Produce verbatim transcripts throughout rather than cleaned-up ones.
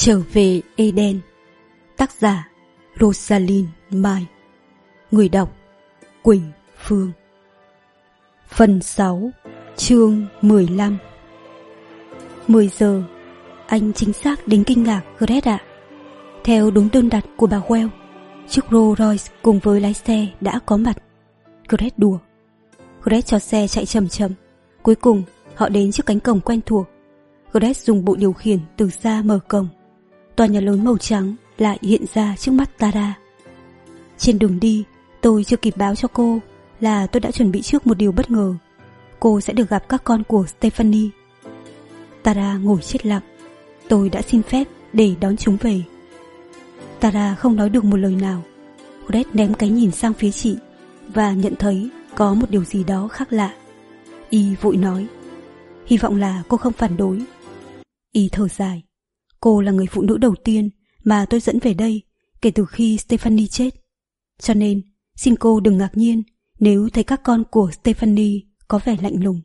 Trở về Eden. Tác giả Rosalind Mai. Người đọc Quỳnh Phương. Phần sáu, chương mười lăm. mười giờ. Anh chính xác đến kinh ngạc, Gret ạ. Theo đúng đơn đặt của bà Well, chiếc Rolls Royce cùng với lái xe đã có mặt. Gret đùa. Gret cho xe chạy chậm chậm. Cuối cùng họ đến trước cánh cổng quen thuộc. Gret dùng bộ điều khiển từ xa mở cổng. Tòa nhà lớn màu trắng lại hiện ra trước mắt Tara. Trên đường đi, tôi chưa kịp báo cho cô là tôi đã chuẩn bị trước một điều bất ngờ. Cô sẽ được gặp các con của Stephanie. Tara ngồi chết lặng. Tôi đã xin phép để đón chúng về. Tara không nói được một lời nào. Gret ném cái nhìn sang phía chị và nhận thấy có một điều gì đó khác lạ. Y vội nói, hy vọng là cô không phản đối. Y thở dài. Cô là người phụ nữ đầu tiên mà tôi dẫn về đây kể từ khi Stephanie chết. Cho nên, xin cô đừng ngạc nhiên nếu thấy các con của Stephanie có vẻ lạnh lùng.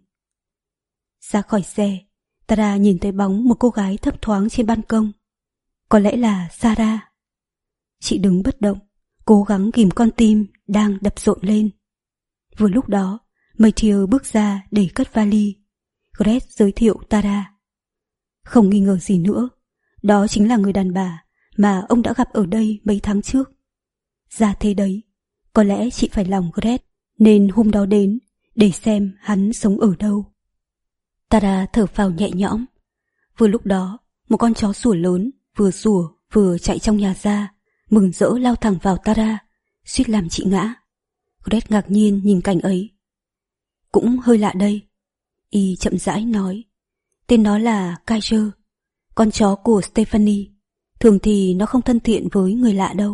Ra khỏi xe, Tara nhìn thấy bóng một cô gái thấp thoáng trên ban công. Có lẽ là Sarah. Chị đứng bất động, cố gắng ghìm con tim đang đập rộn lên. Vừa lúc đó, Matthew bước ra để cất vali. Gret giới thiệu Tara. Không nghi ngờ gì nữa, đó chính là người đàn bà mà ông đã gặp ở đây mấy tháng trước. Ra thế đấy, có lẽ chị phải lòng Gret nên hôm đó đến để xem hắn sống ở đâu. Tara thở phào nhẹ nhõm. Vừa lúc đó, một con chó sủa lớn vừa sủa vừa chạy trong nhà ra, mừng rỡ lao thẳng vào Tara, suýt làm chị ngã. Gret ngạc nhiên nhìn cảnh ấy. Cũng hơi lạ đây. Y chậm rãi nói, tên nó là Kaiser, con chó của Stephanie. Thường thì nó không thân thiện với người lạ đâu.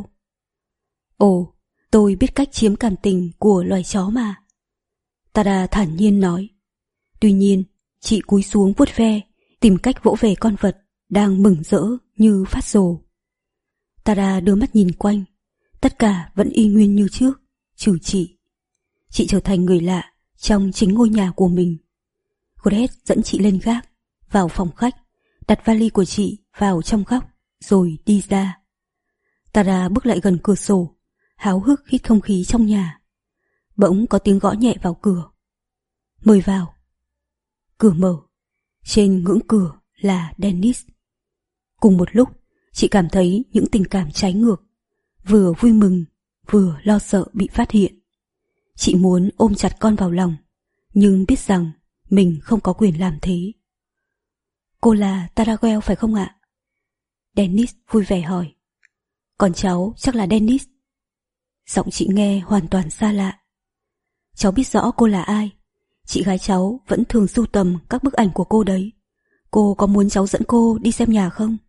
Ồ, tôi biết cách chiếm cảm tình của loài chó mà. Tara thản nhiên nói. Tuy nhiên, chị cúi xuống vuốt ve, tìm cách vỗ về con vật đang mừng rỡ như phát rồ. Tara đưa mắt nhìn quanh. Tất cả vẫn y nguyên như trước, trừ chị. Chị trở thành người lạ trong chính ngôi nhà của mình. Gret dẫn chị lên gác, vào phòng khách, đặt vali của chị vào trong góc, rồi đi ra. Tara bước lại gần cửa sổ, háo hức hít không khí trong nhà. Bỗng có tiếng gõ nhẹ vào cửa. Mời vào. Cửa mở. Trên ngưỡng cửa là Dennis. Cùng một lúc, chị cảm thấy những tình cảm trái ngược, vừa vui mừng, vừa lo sợ bị phát hiện. Chị muốn ôm chặt con vào lòng, nhưng biết rằng mình không có quyền làm thế. Cô là Tara Well phải không ạ? Dennis vui vẻ hỏi. Còn cháu chắc là Dennis. Giọng chị nghe hoàn toàn xa lạ. Cháu biết rõ cô là ai. Chị gái cháu vẫn thường sưu tầm các bức ảnh của cô đấy. Cô có muốn cháu dẫn cô đi xem nhà không?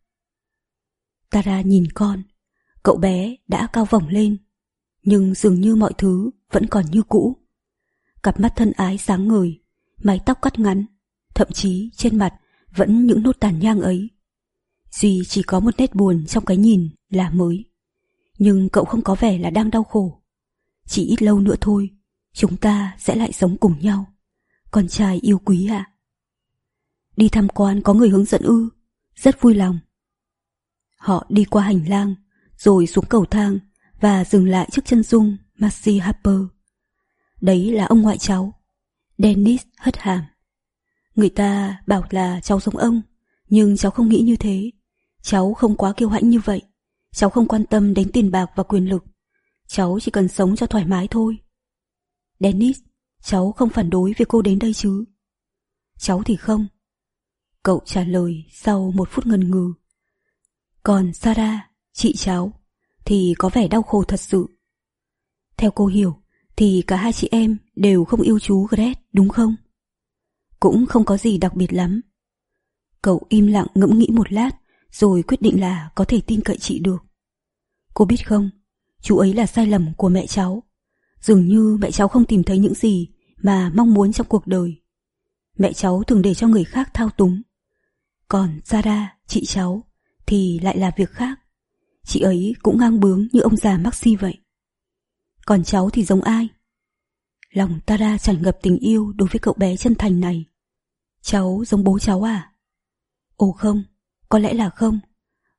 Tara nhìn con. Cậu bé đã cao vỏng lên, nhưng dường như mọi thứ vẫn còn như cũ. Cặp mắt thân ái sáng ngời, mái tóc cắt ngắn, thậm chí trên mặt vẫn những nốt tàn nhang ấy. Duy chỉ có một nét buồn trong cái nhìn là mới. Nhưng cậu không có vẻ là đang đau khổ. Chỉ ít lâu nữa thôi, chúng ta sẽ lại sống cùng nhau. Con trai yêu quý ạ. Đi tham quan có người hướng dẫn ư? Rất vui lòng. Họ đi qua hành lang, rồi xuống cầu thang và dừng lại trước chân dung Marcy Harper. Đấy là ông ngoại cháu. Dennis hất hàm. Người ta bảo là cháu giống ông, nhưng cháu không nghĩ như thế. Cháu không quá kiêu hãnh như vậy. Cháu không quan tâm đến tiền bạc và quyền lực. Cháu chỉ cần sống cho thoải mái thôi. Dennis, cháu không phản đối việc cô đến đây chứ? Cháu thì không. Cậu trả lời sau một phút ngần ngừ. Còn Sarah, chị cháu, thì có vẻ đau khổ thật sự. Theo cô hiểu, thì cả hai chị em đều không yêu chú Gret, đúng không? Cũng không có gì đặc biệt lắm. Cậu im lặng ngẫm nghĩ một lát, rồi quyết định là có thể tin cậy chị được. Cô biết không, chú ấy là sai lầm của mẹ cháu. Dường như mẹ cháu không tìm thấy những gì mà mong muốn trong cuộc đời. Mẹ cháu thường để cho người khác thao túng. Còn Sarah, chị cháu, thì lại là việc khác. Chị ấy cũng ngang bướng như ông già Maxi vậy. Còn cháu thì giống ai? Lòng Tara tràn ngập tình yêu đối với cậu bé chân thành này. Cháu giống bố cháu à? Ồ không, có lẽ là không.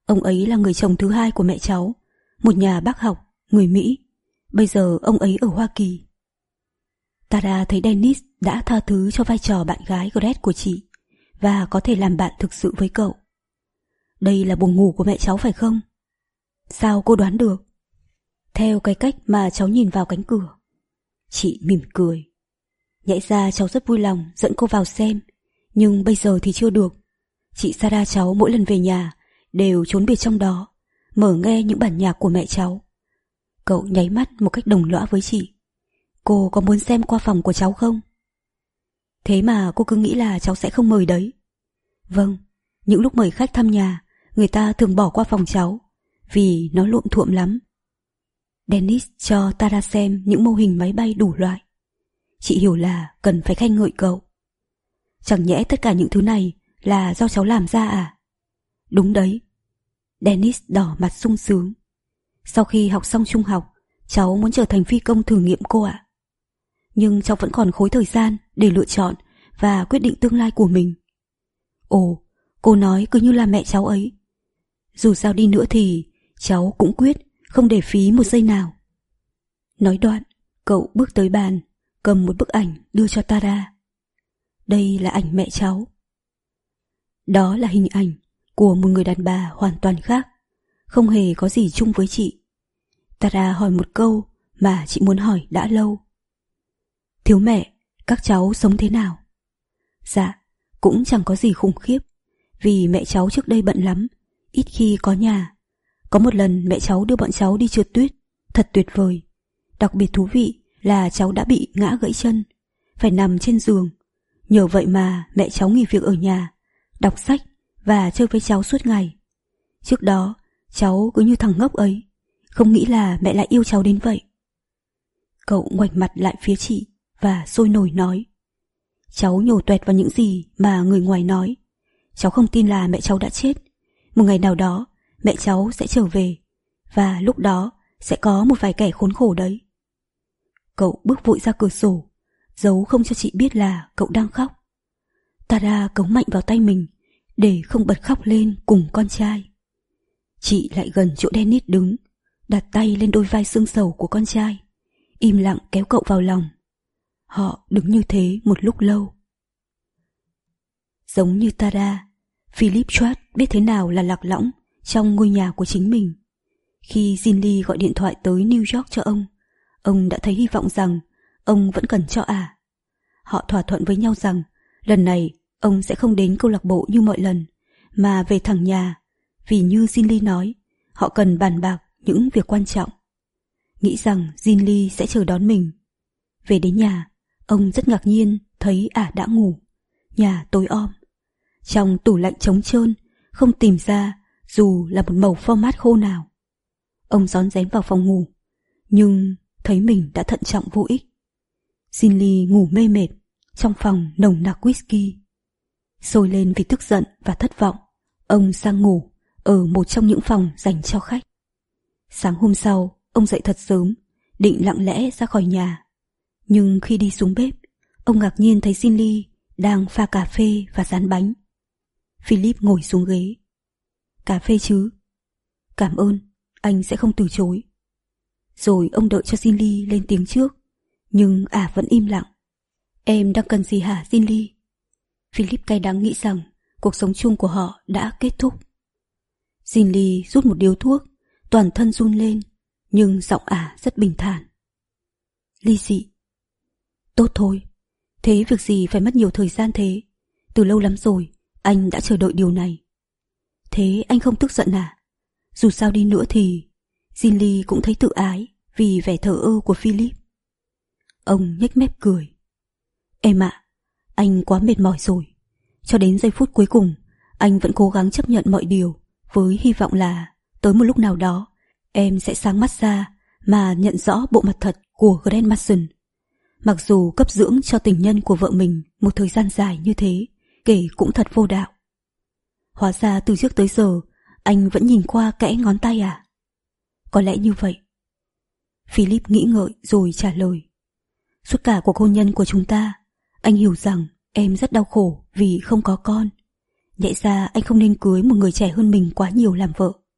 Ông ấy là người chồng thứ hai của mẹ cháu, một nhà bác học, người Mỹ. Bây giờ ông ấy ở Hoa Kỳ. Tara thấy Dennis đã tha thứ cho vai trò bạn gái Gret của chị và có thể làm bạn thực sự với cậu. Đây là buồng ngủ của mẹ cháu phải không? Sao cô đoán được? Theo cái cách mà cháu nhìn vào cánh cửa. Chị mỉm cười. Nhẽ ra cháu rất vui lòng dẫn cô vào xem, nhưng bây giờ thì chưa được. Chị Sarah cháu mỗi lần về nhà đều trốn biệt trong đó, mở nghe những bản nhạc của mẹ cháu. Cậu nháy mắt một cách đồng lõa với chị. Cô có muốn xem qua phòng của cháu không? Thế mà cô cứ nghĩ là cháu sẽ không mời đấy. Vâng, những lúc mời khách thăm nhà, người ta thường bỏ qua phòng cháu, vì nó lụm thuộm lắm. Dennis cho Tara xem những mô hình máy bay đủ loại. Chị hiểu là cần phải khen ngợi cậu. Chẳng nhẽ tất cả những thứ này là do cháu làm ra à? Đúng đấy. Dennis đỏ mặt sung sướng. Sau khi học xong trung học, cháu muốn trở thành phi công thử nghiệm cô ạ. Nhưng cháu vẫn còn khối thời gian để lựa chọn và quyết định tương lai của mình. Ồ, cô nói cứ như là mẹ cháu ấy. Dù sao đi nữa thì cháu cũng quyết không để phí một giây nào. Nói đoạn, cậu bước tới bàn, cầm một bức ảnh đưa cho Tara. Đây là ảnh mẹ cháu. Đó là hình ảnh của một người đàn bà hoàn toàn khác, không hề có gì chung với chị. Tara hỏi một câu mà chị muốn hỏi đã lâu. Thiếu mẹ, các cháu sống thế nào? Dạ, cũng chẳng có gì khủng khiếp, vì mẹ cháu trước đây bận lắm, ít khi có nhà. Có một lần mẹ cháu đưa bọn cháu đi trượt tuyết, thật tuyệt vời. Đặc biệt thú vị là cháu đã bị ngã gãy chân, phải nằm trên giường. Nhờ vậy mà mẹ cháu nghỉ việc ở nhà, đọc sách và chơi với cháu suốt ngày. Trước đó, cháu cứ như thằng ngốc ấy, không nghĩ là mẹ lại yêu cháu đến vậy. Cậu ngoảnh mặt lại phía chị và sôi nổi nói. Cháu nhổ toẹt vào những gì mà người ngoài nói. Cháu không tin là mẹ cháu đã chết. Một ngày nào đó, mẹ cháu sẽ trở về, và lúc đó sẽ có một vài kẻ khốn khổ đấy. Cậu bước vội ra cửa sổ, giấu không cho chị biết là cậu đang khóc. Tara cống mạnh vào tay mình để không bật khóc lên cùng con trai. Chị lại gần chỗ Dennis đứng, đặt tay lên đôi vai xương sầu của con trai, im lặng kéo cậu vào lòng. Họ đứng như thế một lúc lâu. Giống như Tara, Philip Schwartz biết thế nào là lạc lõng trong ngôi nhà của chính mình. Khi Ginley gọi điện thoại tới New York cho ông, ông đã thấy hy vọng rằng ông vẫn cần cho ả. À. Họ thỏa thuận với nhau rằng lần này ông sẽ không đến câu lạc bộ như mọi lần, mà về thẳng nhà, vì như Ginley nói, họ cần bàn bạc những việc quan trọng. Nghĩ rằng Ginley sẽ chờ đón mình. Về đến nhà, ông rất ngạc nhiên thấy ả đã ngủ. Nhà tối om. Trong tủ lạnh trống trơn, không tìm ra dù là một mẩu format khô nào. Ông rón rén vào phòng ngủ, nhưng thấy mình đã thận trọng vô ích. Ginley ngủ mê mệt, trong phòng nồng nặc whisky. Sôi lên vì tức giận và thất vọng, ông sang ngủ ở một trong những phòng dành cho khách. Sáng hôm sau, ông dậy thật sớm, định lặng lẽ ra khỏi nhà. Nhưng khi đi xuống bếp, ông ngạc nhiên thấy Ginley đang pha cà phê và rán bánh. Philip ngồi xuống ghế. Cà phê chứ? Cảm ơn, anh sẽ không từ chối. Rồi ông đợi cho Ginley lên tiếng trước, nhưng ả vẫn im lặng. Em đang cần gì hả Ginley? Philip cay đắng nghĩ rằng cuộc sống chung của họ đã kết thúc. Ginley rút một điếu thuốc, toàn thân run lên, nhưng giọng ả rất bình thản. Ly dị. Tốt thôi, thế việc gì phải mất nhiều thời gian thế? Từ lâu lắm rồi, anh đã chờ đợi điều này. Thế anh không tức giận à? Dù sao đi nữa thì Ginley cũng thấy tự ái vì vẻ thờ ơ của Philip. Ông nhếch mép cười. Em ạ, anh quá mệt mỏi rồi. Cho đến giây phút cuối cùng, anh vẫn cố gắng chấp nhận mọi điều, với hy vọng là tới một lúc nào đó em sẽ sáng mắt ra mà nhận rõ bộ mặt thật của Grant Mason. Mặc dù cấp dưỡng cho tình nhân của vợ mình một thời gian dài như thế, kể cũng thật vô đạo. Hóa ra từ trước tới giờ anh vẫn nhìn qua kẽ ngón tay à? Có lẽ như vậy. Philip nghĩ ngợi rồi trả lời. Suốt cả cuộc hôn nhân của chúng ta, anh hiểu rằng em rất đau khổ vì không có con. Nhẽ ra anh không nên cưới một người trẻ hơn mình quá nhiều làm vợ.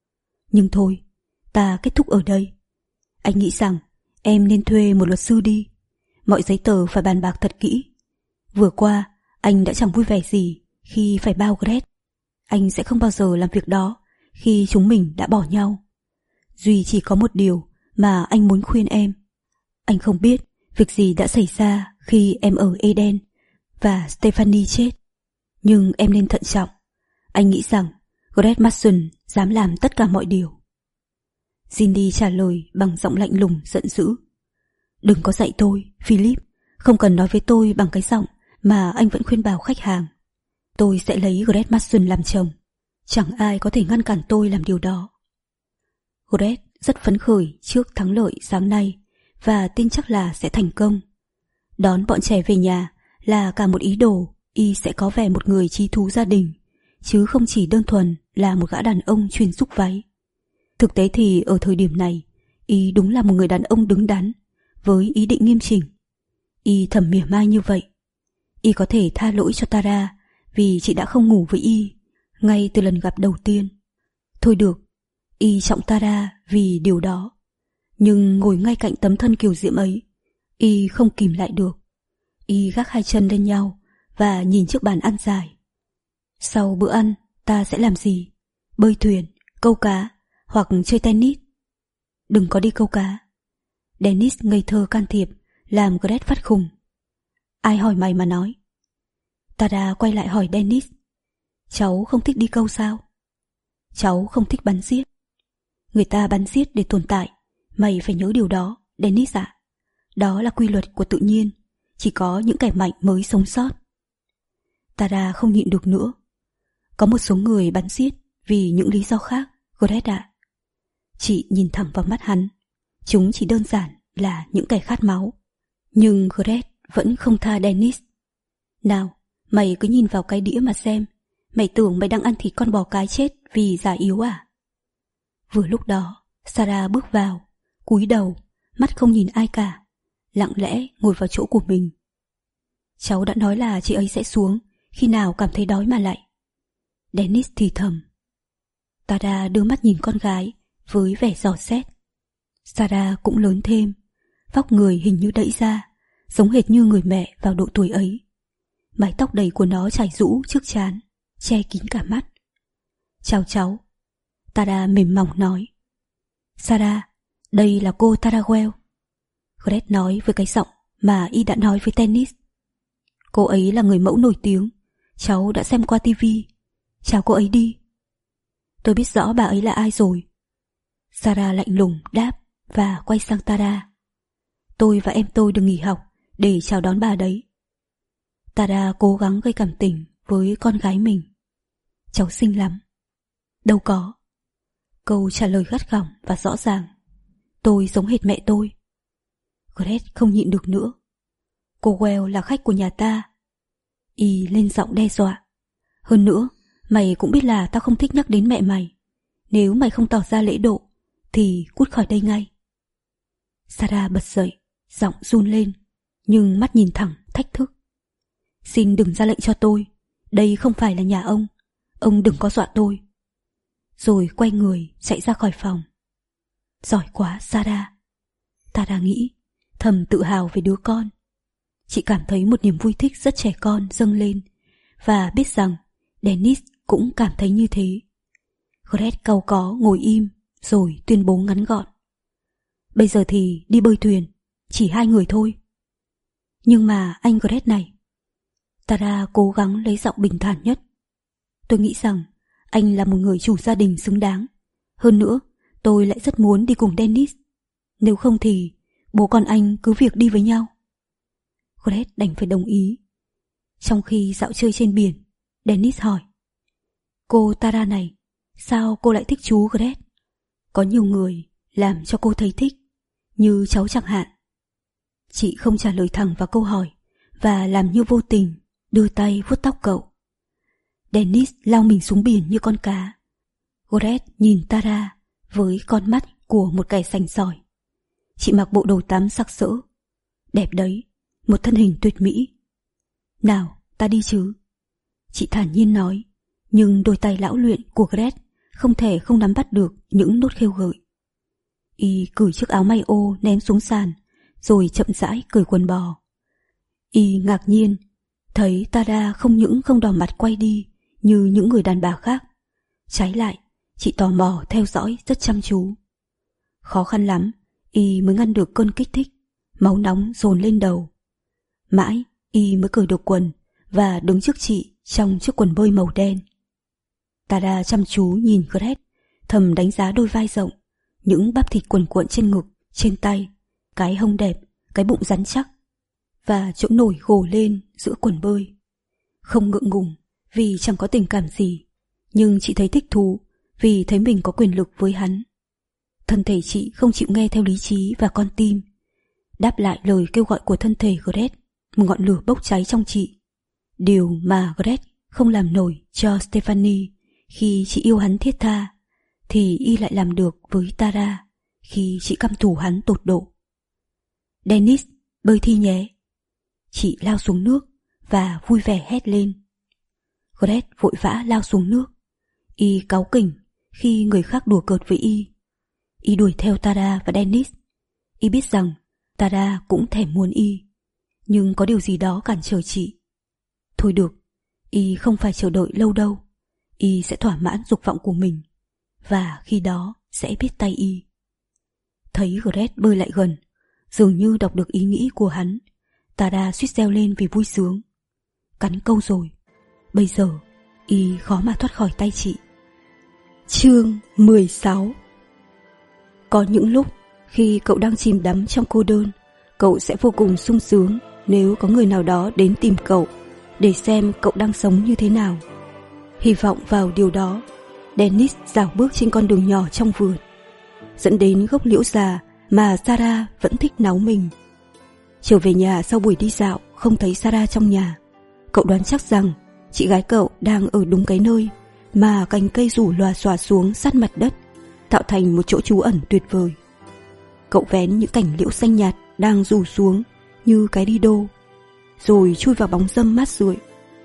Nhưng thôi, ta kết thúc ở đây. Anh nghĩ rằng em nên thuê một luật sư đi. Mọi giấy tờ phải bàn bạc thật kỹ. Vừa qua, anh đã chẳng vui vẻ gì khi phải bao Gret. Anh sẽ không bao giờ làm việc đó khi chúng mình đã bỏ nhau. Duy chỉ có một điều mà anh muốn khuyên em. Anh không biết việc gì đã xảy ra khi em ở Eden và Stephanie chết. Nhưng em nên thận trọng. Anh nghĩ rằng Gret Mason dám làm tất cả mọi điều. Cindy trả lời bằng giọng lạnh lùng giận dữ. Đừng có dạy tôi, Philip. Không cần nói với tôi bằng cái giọng mà anh vẫn khuyên bảo khách hàng. Tôi sẽ lấy Gret Mason làm chồng. Chẳng ai có thể ngăn cản tôi làm điều đó. Gret rất phấn khởi trước thắng lợi sáng nay và tin chắc là sẽ thành công. Đón bọn trẻ về nhà là cả một ý đồ y sẽ có vẻ một người trí thú gia đình, chứ không chỉ đơn thuần là một gã đàn ông chuyên xúc váy. Thực tế thì ở thời điểm này, y đúng là một người đàn ông đứng đắn, với ý định nghiêm chỉnh. Y thầm mỉa mai như vậy. Y có thể tha lỗi cho Tara vì chị đã không ngủ với y ngay từ lần gặp đầu tiên. Thôi được, y trọng Tara vì điều đó. Nhưng ngồi ngay cạnh tấm thân kiều diễm ấy, y không kìm lại được. Y gác hai chân lên nhau và nhìn chiếc bàn ăn dài. Sau bữa ăn, ta sẽ làm gì? Bơi thuyền, câu cá hoặc chơi tennis? Đừng có đi câu cá. Dennis ngây thơ can thiệp, làm Gret phát khùng. Ai hỏi mày mà nói? Tara quay lại hỏi Dennis. Cháu không thích đi câu sao? Cháu không thích bắn giết. Người ta bắn giết để tồn tại. Mày phải nhớ điều đó, Dennis ạ. Đó là quy luật của tự nhiên. Chỉ có những kẻ mạnh mới sống sót. Tara không nhịn được nữa. Có một số người bắn giết vì những lý do khác, Gret ạ. Chị nhìn thẳng vào mắt hắn. Chúng chỉ đơn giản là những kẻ khát máu. Nhưng Gret vẫn không tha Dennis. Nào, mày cứ nhìn vào cái đĩa mà xem. Mày tưởng mày đang ăn thịt con bò cái chết vì già yếu à? Vừa lúc đó, Sarah bước vào, cúi đầu, mắt không nhìn ai cả, lặng lẽ ngồi vào chỗ của mình. Cháu đã nói là chị ấy sẽ xuống khi nào cảm thấy đói mà lại. Dennis thì thầm. Tara đưa mắt nhìn con gái với vẻ dò xét. Sarah cũng lớn thêm, vóc người hình như đẫy ra, giống hệt như người mẹ vào độ tuổi ấy. Mái tóc đầy của nó chảy rũ trước trán, che kín cả mắt. Chào cháu, Tara mềm mỏng nói. Sarah, đây là cô Tara Well. Gret nói với cái giọng mà y đã nói với Dennis. Cô ấy là người mẫu nổi tiếng, cháu đã xem qua tivi. Chào cô ấy đi. Tôi biết rõ bà ấy là ai rồi. Sarah lạnh lùng đáp và quay sang Tara. Tôi và em tôi được nghỉ học để chào đón bà đấy. Tara cố gắng gây cảm tình với con gái mình. Cháu xinh lắm. Đâu có. Câu trả lời gắt gỏng và rõ ràng. Tôi giống hệt mẹ tôi. Gret không nhịn được nữa. Cô Well là khách của nhà ta. Y lên giọng đe dọa. Hơn nữa, mày cũng biết là tao không thích nhắc đến mẹ mày. Nếu mày không tỏ ra lễ độ thì cút khỏi đây ngay. Sarah bật dậy, giọng run lên, nhưng mắt nhìn thẳng thách thức. Xin đừng ra lệnh cho tôi. Đây không phải là nhà ông. Ông đừng có dọa tôi. Rồi quay người chạy ra khỏi phòng. Giỏi quá Sarah. Tara nghĩ, thầm tự hào về đứa con. Chị cảm thấy một niềm vui thích rất trẻ con dâng lên, và biết rằng Dennis cũng cảm thấy như thế. Gret cau có ngồi im rồi tuyên bố ngắn gọn. Bây giờ thì đi bơi thuyền, chỉ hai người thôi. Nhưng mà anh Gret này. Tara cố gắng lấy giọng bình thản nhất. Tôi nghĩ rằng anh là một người chủ gia đình xứng đáng. Hơn nữa, tôi lại rất muốn đi cùng Dennis. Nếu không thì bố con anh cứ việc đi với nhau. Gret đành phải đồng ý. Trong khi dạo chơi trên biển, Dennis hỏi. Cô Tara này, sao cô lại thích chú Gret? Có nhiều người làm cho cô thấy thích, như cháu chẳng hạn. Chị không trả lời thẳng vào câu hỏi và làm như vô tình đưa tay vuốt tóc cậu. Dennis lao mình xuống biển như con cá. Gret nhìn Tara với con mắt của một kẻ sành sỏi. Chị mặc bộ đồ tắm sặc sỡ. Đẹp đấy, một thân hình tuyệt mỹ. Nào, ta đi chứ. Chị thản nhiên nói, nhưng đôi tay lão luyện của Gret không thể không nắm bắt được những nốt khêu gợi. Y cởi chiếc áo may ô ném xuống sàn, rồi chậm rãi cởi quần bò. Y ngạc nhiên thấy Tara không những không đỏ mặt quay đi như những người đàn bà khác, trái lại chị tò mò theo dõi rất chăm chú. Khó khăn lắm Y mới ngăn được cơn kích thích, máu nóng dồn lên đầu. Mãi Y mới cởi được quần và đứng trước chị trong chiếc quần bơi màu đen. Tara chăm chú nhìn Gret, thầm đánh giá đôi vai rộng, những bắp thịt cuồn cuộn trên ngực, trên tay, cái hông đẹp, cái bụng rắn chắc và chỗ nổi gồ lên giữa quần bơi. Không ngượng ngùng vì chẳng có tình cảm gì, nhưng chị thấy thích thú vì thấy mình có quyền lực với hắn. Thân thể chị không chịu nghe theo lý trí và con tim, đáp lại lời kêu gọi của thân thể Gret, một ngọn lửa bốc cháy trong chị. Điều mà Gret không làm nổi cho Stephanie khi chị yêu hắn thiết tha, thì Y lại làm được với Tara khi chị căm thù hắn tột độ. Dennis, bơi thi nhé. Chị lao xuống nước và vui vẻ hét lên. Gret vội vã lao xuống nước. Y cáu kỉnh khi người khác đùa cợt với Y. Y đuổi theo Tara và Dennis. Y biết rằng Tara cũng thèm muốn Y, nhưng có điều gì đó cản trở chị. Thôi được, Y không phải chờ đợi lâu đâu. Y sẽ thỏa mãn dục vọng của mình, và khi đó sẽ biết tay Y. Thấy Gret bơi lại gần, dường như đọc được ý nghĩ của hắn, Tara suýt reo lên vì vui sướng. Cắn câu rồi, bây giờ Y khó mà thoát khỏi tay chị. Chương mười sáu. Có những lúc khi cậu đang chìm đắm trong cô đơn, cậu sẽ vô cùng sung sướng nếu có người nào đó đến tìm cậu để xem cậu đang sống như thế nào. Hy vọng vào điều đó, Dennis dạo bước trên con đường nhỏ trong vườn, dẫn đến gốc liễu già mà Sarah vẫn thích náu mình. Trở về nhà sau buổi đi dạo, không thấy Sarah trong nhà. Cậu đoán chắc rằng chị gái cậu đang ở đúng cái nơi mà cành cây rủ lòa xòa xuống sát mặt đất, tạo thành một chỗ trú ẩn tuyệt vời. Cậu vén những cành liễu xanh nhạt đang rủ xuống như cái đi đô, rồi chui vào bóng râm mát rượi.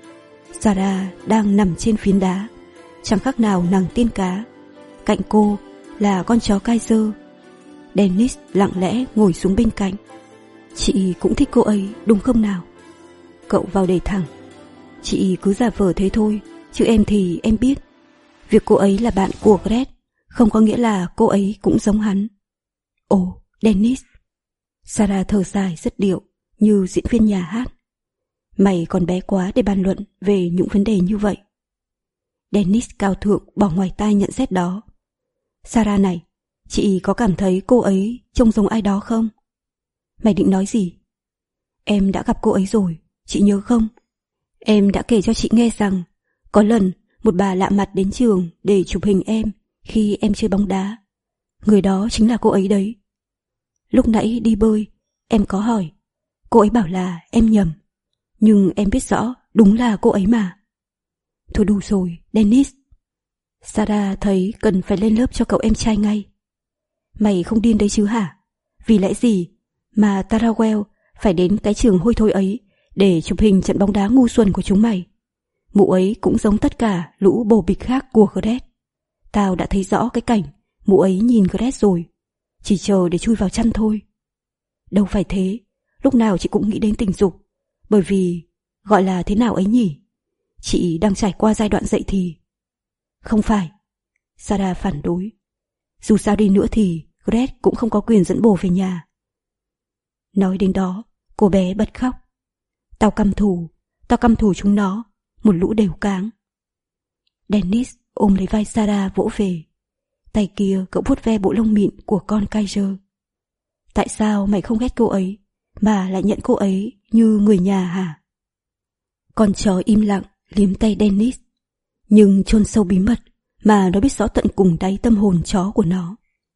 Sarah đang nằm trên phiến đá, chẳng khác nào nàng tiên cá. Cạnh cô là con chó Kaiser. Dennis lặng lẽ ngồi xuống bên cạnh. Chị cũng thích cô ấy đúng không nào? Cậu vào đề thẳng. Chị cứ giả vờ thế thôi, chứ em thì em biết, việc cô ấy là bạn của Gret không có nghĩa là cô ấy cũng giống hắn. Ồ, Dennis. Sarah thở dài rất điệu như diễn viên nhà hát. Mày còn bé quá để bàn luận về những vấn đề như vậy. Dennis cao thượng bỏ ngoài tai nhận xét đó. Sarah này, chị có cảm thấy cô ấy trông giống ai đó không? Mày định nói gì? Em đã gặp cô ấy rồi, chị nhớ không? Em đã kể cho chị nghe rằng có lần một bà lạ mặt đến trường để chụp hình em khi em chơi bóng đá. Người đó chính là cô ấy đấy. Lúc nãy đi bơi, em có hỏi. Cô ấy bảo là em nhầm, nhưng em biết rõ đúng là cô ấy mà. Thôi đủ rồi, Dennis. Sarah thấy cần phải lên lớp cho cậu em trai ngay. Mày không điên đấy chứ hả? Vì lẽ gì mà Tarawell phải đến cái trường hôi thối ấy để chụp hình trận bóng đá ngu xuẩn của chúng mày? Mụ ấy cũng giống tất cả lũ bồ bịch khác của Gret. Tao đã thấy rõ cái cảnh mụ ấy nhìn Gret rồi, chỉ chờ để chui vào chăn thôi. Đâu phải thế, lúc nào chị cũng nghĩ đến tình dục, bởi vì gọi là thế nào ấy nhỉ? Chị đang trải qua giai đoạn dậy thì. Không phải, Sarah phản đối. Dù sao đi nữa thì Gret cũng không có quyền dẫn bồ về nhà. Nói đến đó, cô bé bật khóc. Tao căm thù, tao căm thù chúng nó, một lũ đều cáng. Dennis ôm lấy vai Sarah vỗ về. Tay kia cậu vuốt ve bộ lông mịn của con Kaiser. Tại sao mày không ghét cô ấy mà lại nhận cô ấy như người nhà hả? Con chó im lặng liếm tay Dennis, nhưng chôn sâu bí mật mà nó biết rõ tận cùng đáy tâm hồn chó của nó.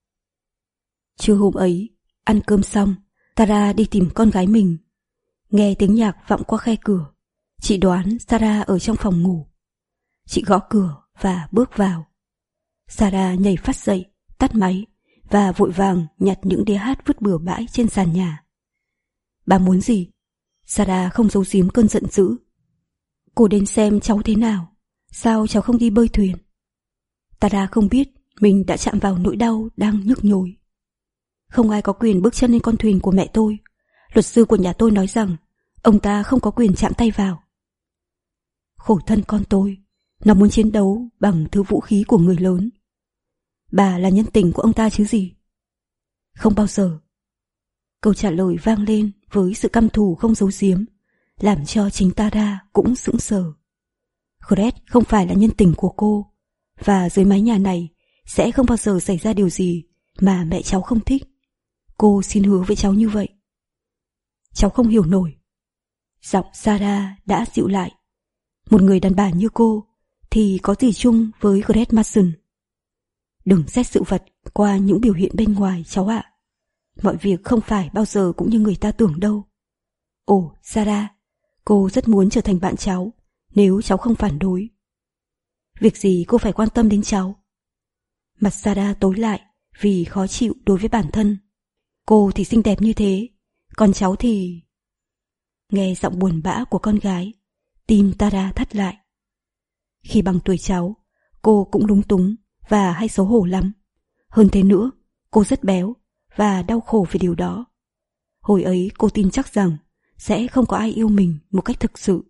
Trưa hôm ấy, ăn cơm xong, Tara đi tìm con gái mình. Nghe tiếng nhạc vọng qua khe cửa, chị đoán Sarah ở trong phòng ngủ. Chị gõ cửa và bước vào. Sarah nhảy phát dậy, tắt máy và vội vàng nhặt những đĩa hát vứt bừa bãi trên sàn nhà. Bà muốn gì? Sarah không giấu giếm cơn giận dữ. Cô đến xem cháu thế nào, sao cháu không đi bơi thuyền? Tada không biết mình đã chạm vào nỗi đau đang nhức nhối. Không ai có quyền bước chân lên con thuyền của mẹ tôi. Luật sư của nhà tôi nói rằng ông ta không có quyền chạm tay vào. Khổ thân con tôi, nó muốn chiến đấu bằng thứ vũ khí của người lớn. Bà là nhân tình của ông ta chứ gì? Không bao giờ. Câu trả lời vang lên với sự căm thù không giấu giếm, làm cho chính Tada cũng sững sờ. Gret không phải là nhân tình của cô, và dưới mái nhà này sẽ không bao giờ xảy ra điều gì mà mẹ cháu không thích. Cô xin hứa với cháu như vậy. Cháu không hiểu nổi. Giọng Sarah đã dịu lại. Một người đàn bà như cô thì có gì chung với Gret Mason? Đừng xét sự vật qua những biểu hiện bên ngoài cháu ạ. Mọi việc không phải bao giờ cũng như người ta tưởng đâu. Ồ, Sarah, cô rất muốn trở thành bạn cháu nếu cháu không phản đối. Việc gì cô phải quan tâm đến cháu? Mặt Sarah tối lại vì khó chịu đối với bản thân. Cô thì xinh đẹp như thế, còn cháu thì... Nghe giọng buồn bã của con gái, tim Tada thắt lại. Khi bằng tuổi cháu, cô cũng lúng túng và hay xấu hổ lắm. Hơn thế nữa, cô rất béo và đau khổ về điều đó. Hồi ấy cô tin chắc rằng sẽ không có ai yêu mình một cách thực sự.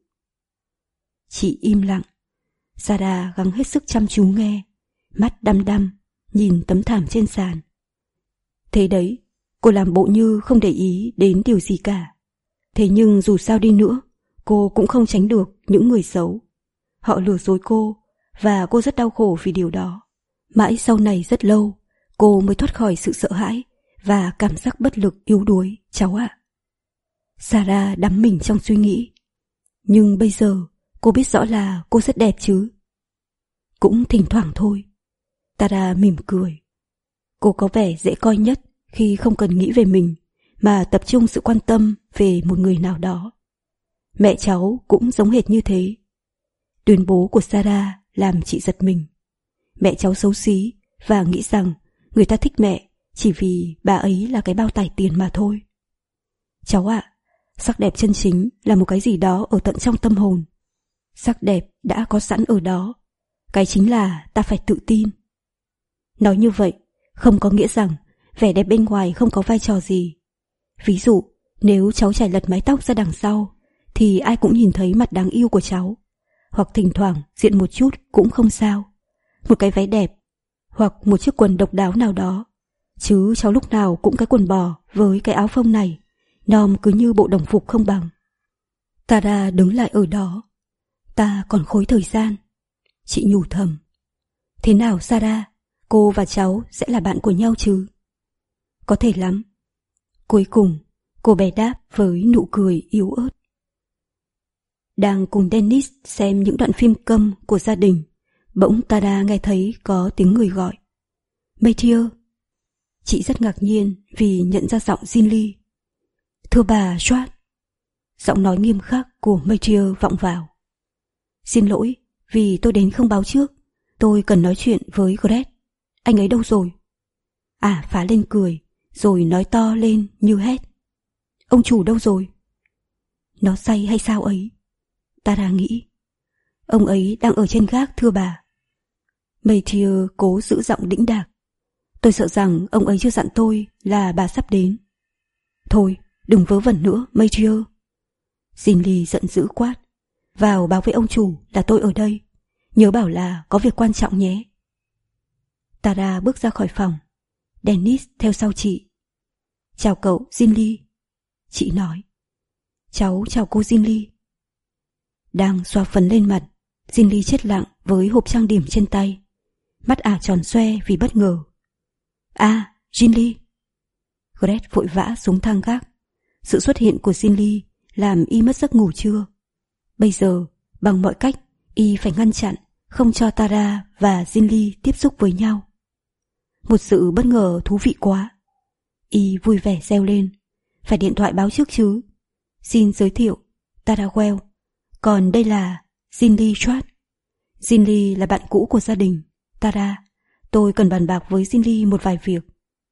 Chị im lặng. Sarah gắng hết sức chăm chú nghe, mắt đăm đăm nhìn tấm thảm trên sàn. Thế đấy, cô làm bộ như không để ý đến điều gì cả. Thế nhưng dù sao đi nữa, cô cũng không tránh được những người xấu. Họ lừa dối cô, và cô rất đau khổ vì điều đó. Mãi sau này rất lâu, cô mới thoát khỏi sự sợ hãi và cảm giác bất lực yếu đuối, cháu ạ. Sarah đắm mình trong suy nghĩ. Nhưng bây giờ, cô biết rõ là cô rất đẹp chứ. Cũng thỉnh thoảng thôi. Tada mỉm cười. Cô có vẻ dễ coi nhất khi không cần nghĩ về mình, mà tập trung sự quan tâm về một người nào đó. Mẹ cháu cũng giống hệt như thế. Tuyên bố của Sarah làm chị giật mình. Mẹ cháu xấu xí và nghĩ rằng người ta thích mẹ chỉ vì bà ấy là cái bao tải tiền mà thôi. Cháu ạ, à, sắc đẹp chân chính là một cái gì đó ở tận trong tâm hồn. Sắc đẹp đã có sẵn ở đó. Cái chính là ta phải tự tin. Nói như vậy không có nghĩa rằng vẻ đẹp bên ngoài không có vai trò gì. Ví dụ, nếu cháu chải lật mái tóc ra đằng sau thì ai cũng nhìn thấy mặt đáng yêu của cháu. Hoặc thỉnh thoảng diện một chút cũng không sao. Một cái váy đẹp, hoặc một chiếc quần độc đáo nào đó. Chứ cháu lúc nào cũng cái quần bò với cái áo phông này, nom cứ như bộ đồng phục không bằng. Tada đứng lại ở đó. Ta còn khối thời gian. Chị nhủ thầm. Thế nào Sarah, cô và cháu sẽ là bạn của nhau chứ? Có thể lắm. Cuối cùng, cô bé đáp với nụ cười yếu ớt. Đang cùng Dennis xem những đoạn phim câm của gia đình, bỗng Tada nghe thấy có tiếng người gọi. Matthew. Chị rất ngạc nhiên vì nhận ra giọng Ginley. Thưa bà Schwartz. Giọng nói nghiêm khắc của Matthew vọng vào. Xin lỗi vì tôi đến không báo trước. Tôi cần nói chuyện với Gret. Anh ấy đâu rồi? À, phá lên cười, rồi nói to lên như hét. Ông chủ đâu rồi? Nó say hay sao ấy? Tada nghĩ. Ông ấy đang ở trên gác thưa bà. Matthew cố giữ giọng đĩnh đạc. Tôi sợ rằng ông ấy chưa dặn tôi là bà sắp đến. Thôi, đừng vớ vẩn nữa, Matthew. Ginley giận dữ quát. Vào báo với ông chủ là tôi ở đây. Nhớ bảo là có việc quan trọng nhé. Tada bước ra khỏi phòng. Dennis theo sau chị. Chào cậu, Ginley. Chị nói. Cháu chào cô Ginley. Đang xoa phấn lên mặt, Ginley chết lặng với hộp trang điểm trên tay. Mắt ả tròn xoe vì bất ngờ. À, Ginley. Gret vội vã xuống thang gác. Sự xuất hiện của Ginley làm y mất giấc ngủ trưa. Bây giờ, bằng mọi cách, y phải ngăn chặn, không cho Tara và Ginley tiếp xúc với nhau. Một sự bất ngờ thú vị quá. Y vui vẻ reo lên. Phải điện thoại báo trước chứ. Xin giới thiệu, Tara Well. Còn đây là Ginley Schwartz. Ginley là bạn cũ của gia đình. Tara, tôi cần bàn bạc với Ginley một vài việc.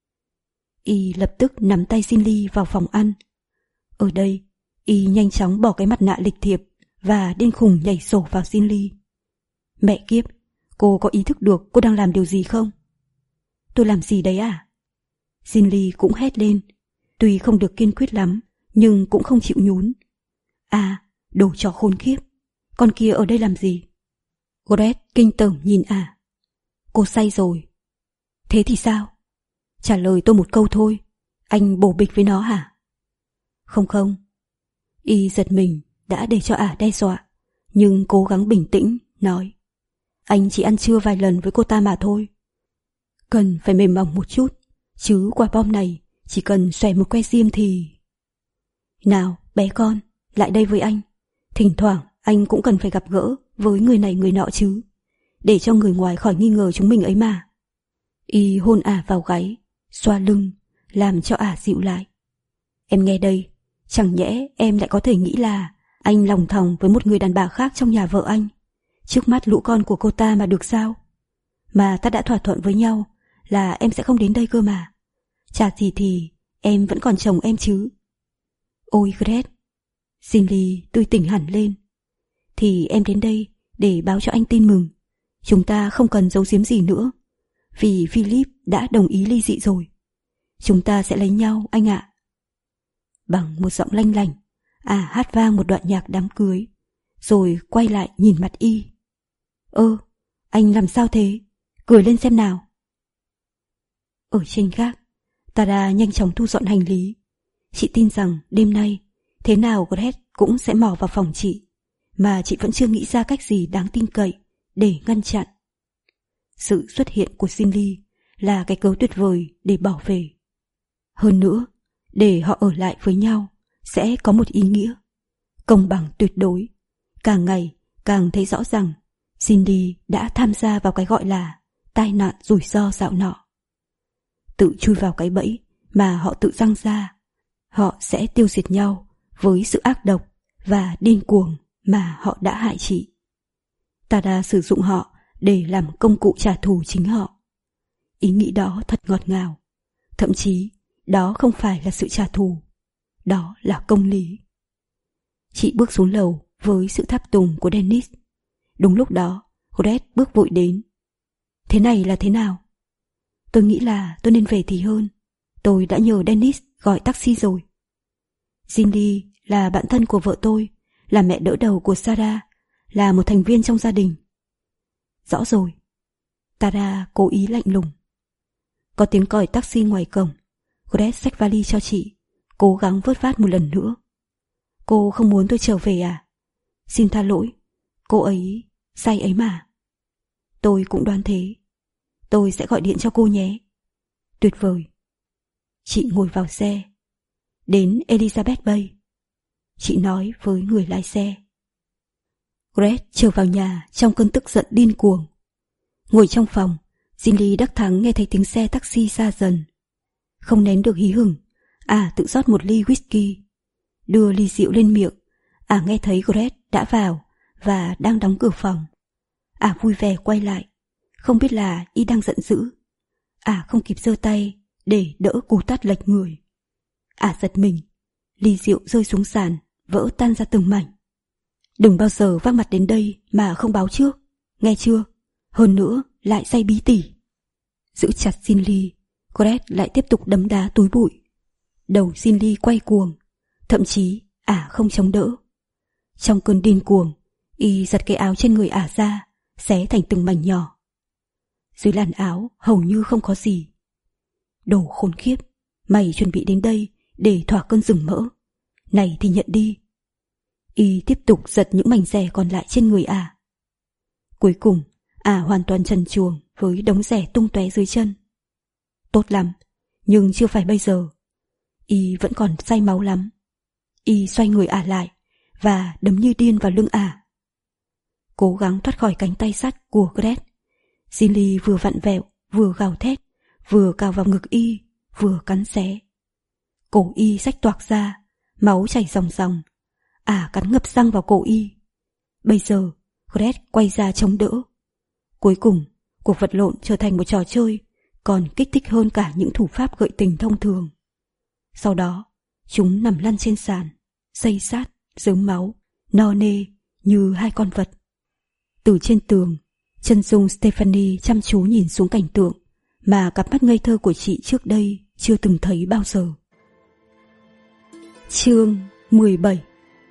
Y lập tức nắm tay Ginley vào phòng ăn. Ở đây, Y nhanh chóng bỏ cái mặt nạ lịch thiệp và điên khùng nhảy sổ vào Ginley. Mẹ kiếp, Cô có ý thức được cô đang làm điều gì không? Tôi làm gì đấy à? Jin Lee cũng hét lên, tuy không được kiên quyết lắm, nhưng cũng không chịu nhún. À, đồ trò khốn kiếp, con kia ở đây làm gì? Gret kinh tởm nhìn à. Cô say rồi. Thế thì sao? Trả lời tôi một câu thôi, anh bổ bịch với nó hả? Không không. Y giật mình, đã để cho ả đe dọa, nhưng cố gắng bình tĩnh, nói. Anh chỉ ăn trưa vài lần với cô ta mà thôi. Cần phải mềm mỏng một chút, chứ quả bom này chỉ cần xòe một que diêm thì... Nào, bé con, lại đây với anh. Thỉnh thoảng anh cũng cần phải gặp gỡ với người này người nọ chứ, để cho người ngoài khỏi nghi ngờ chúng mình ấy mà. Y hôn ả vào gáy, xoa lưng, làm cho ả dịu lại. Em nghe đây, chẳng nhẽ em lại có thể nghĩ là anh lòng thòng với một người đàn bà khác trong nhà vợ anh, trước mắt lũ con của cô ta mà được sao? Mà ta đã thỏa thuận với nhau là em sẽ không đến đây cơ mà. Chả gì thì em vẫn còn chồng em chứ. Ôi Gret, Jin Lee tươi tỉnh hẳn lên. Thì em đến đây để báo cho anh tin mừng. Chúng ta không cần giấu giếm gì nữa, vì Philip đã đồng ý ly dị rồi. Chúng ta sẽ lấy nhau anh ạ. Bằng một giọng lanh lảnh, à hát vang một đoạn nhạc đám cưới, rồi quay lại nhìn mặt Y. Ơ, anh làm sao thế? Cười lên xem nào. Ở trên gác, Tara nhanh chóng thu dọn hành lý. Chị tin rằng đêm nay thế nào Gret cũng sẽ mò vào phòng chị, mà chị vẫn chưa nghĩ ra cách gì đáng tin cậy để ngăn chặn. Sự xuất hiện của Jin Lee là cái cớ tuyệt vời để bảo vệ. Hơn nữa, để họ ở lại với nhau sẽ có một ý nghĩa công bằng tuyệt đối. Càng ngày càng thấy rõ rằng Jin Lee đã tham gia vào cái gọi là tai nạn rủi ro dạo nọ. Tự chui vào cái bẫy mà họ tự răng ra, họ sẽ tiêu diệt nhau với sự ác độc và điên cuồng mà họ đã hại chị. Ta đã sử dụng họ để làm công cụ trả thù chính họ. Ý nghĩ đó thật ngọt ngào. Thậm chí đó không phải là sự trả thù, đó là công lý. Chị bước xuống lầu với sự tháp tùng của Dennis. Đúng lúc đó Gret bước vội đến. Thế này là thế nào? Tôi nghĩ là tôi nên về thì hơn. Tôi đã nhờ Dennis gọi taxi rồi. Jin Lee là bạn thân của vợ tôi, là mẹ đỡ đầu của Sarah, là một thành viên trong gia đình. Rõ rồi. Tara cố ý lạnh lùng. Có tiếng còi taxi ngoài cổng. Gret xách vali cho chị, cố gắng vớt vát một lần nữa. Cô không muốn tôi trở về à? Xin tha lỗi, cô ấy say ấy mà. Tôi cũng đoán thế. Tôi sẽ gọi điện cho cô nhé. Tuyệt vời. Chị ngồi vào xe. Đến Elizabeth Bay. Chị nói với người lái xe. Gret trở vào nhà trong cơn tức giận điên cuồng. Ngồi trong phòng, Jin Lee đắc thắng nghe thấy tiếng xe taxi xa dần. Không nén được hí hửng, à tự rót một ly whisky. Đưa ly rượu lên miệng, à nghe thấy Gret đã vào và đang đóng cửa phòng. À vui vẻ quay lại, không biết là y đang giận dữ. À không kịp giơ tay để đỡ cú tát lệch người. À giật mình, ly rượu rơi xuống sàn, vỡ tan ra từng mảnh. Đừng bao giờ vác mặt đến đây mà không báo trước, nghe chưa? Hơn nữa lại say bí tỉ. Giữ chặt Jin Lee, Gret lại tiếp tục đấm đá túi bụi. Đầu Jin Lee quay cuồng, thậm chí ả không chống đỡ. Trong cơn điên cuồng, y giật cái áo trên người ả ra, xé thành từng mảnh nhỏ. Dưới làn áo hầu như không có gì. Đồ khốn khiếp, mày chuẩn bị đến đây để thỏa cơn rừng mỡ. Này thì nhận đi. Y tiếp tục giật những mảnh rẻ còn lại trên người ả. Cuối cùng, ả hoàn toàn trần truồng với đống rẻ tung tóe dưới chân. Tốt lắm, nhưng chưa phải bây giờ. Y vẫn còn say máu lắm. Y xoay người ả lại và đấm như điên vào lưng ả. Cố gắng thoát khỏi cánh tay sắt của Gret, Jin Lee vừa vặn vẹo, vừa gào thét, vừa cào vào ngực y, vừa cắn xé. Cổ y rách toạc ra, máu chảy ròng ròng. Ả cắn ngập răng vào cổ y. Bây giờ Gret quay ra chống đỡ. Cuối cùng cuộc vật lộn trở thành một trò chơi còn kích thích hơn cả những thủ pháp gợi tình thông thường. Sau đó chúng nằm lăn trên sàn, xây sát, rớm máu, no nê như hai con vật. Từ trên tường, Chân dung Stephanie chăm chú nhìn xuống cảnh tượng mà cặp mắt ngây thơ của chị trước đây chưa từng thấy bao giờ. Chương mười bảy.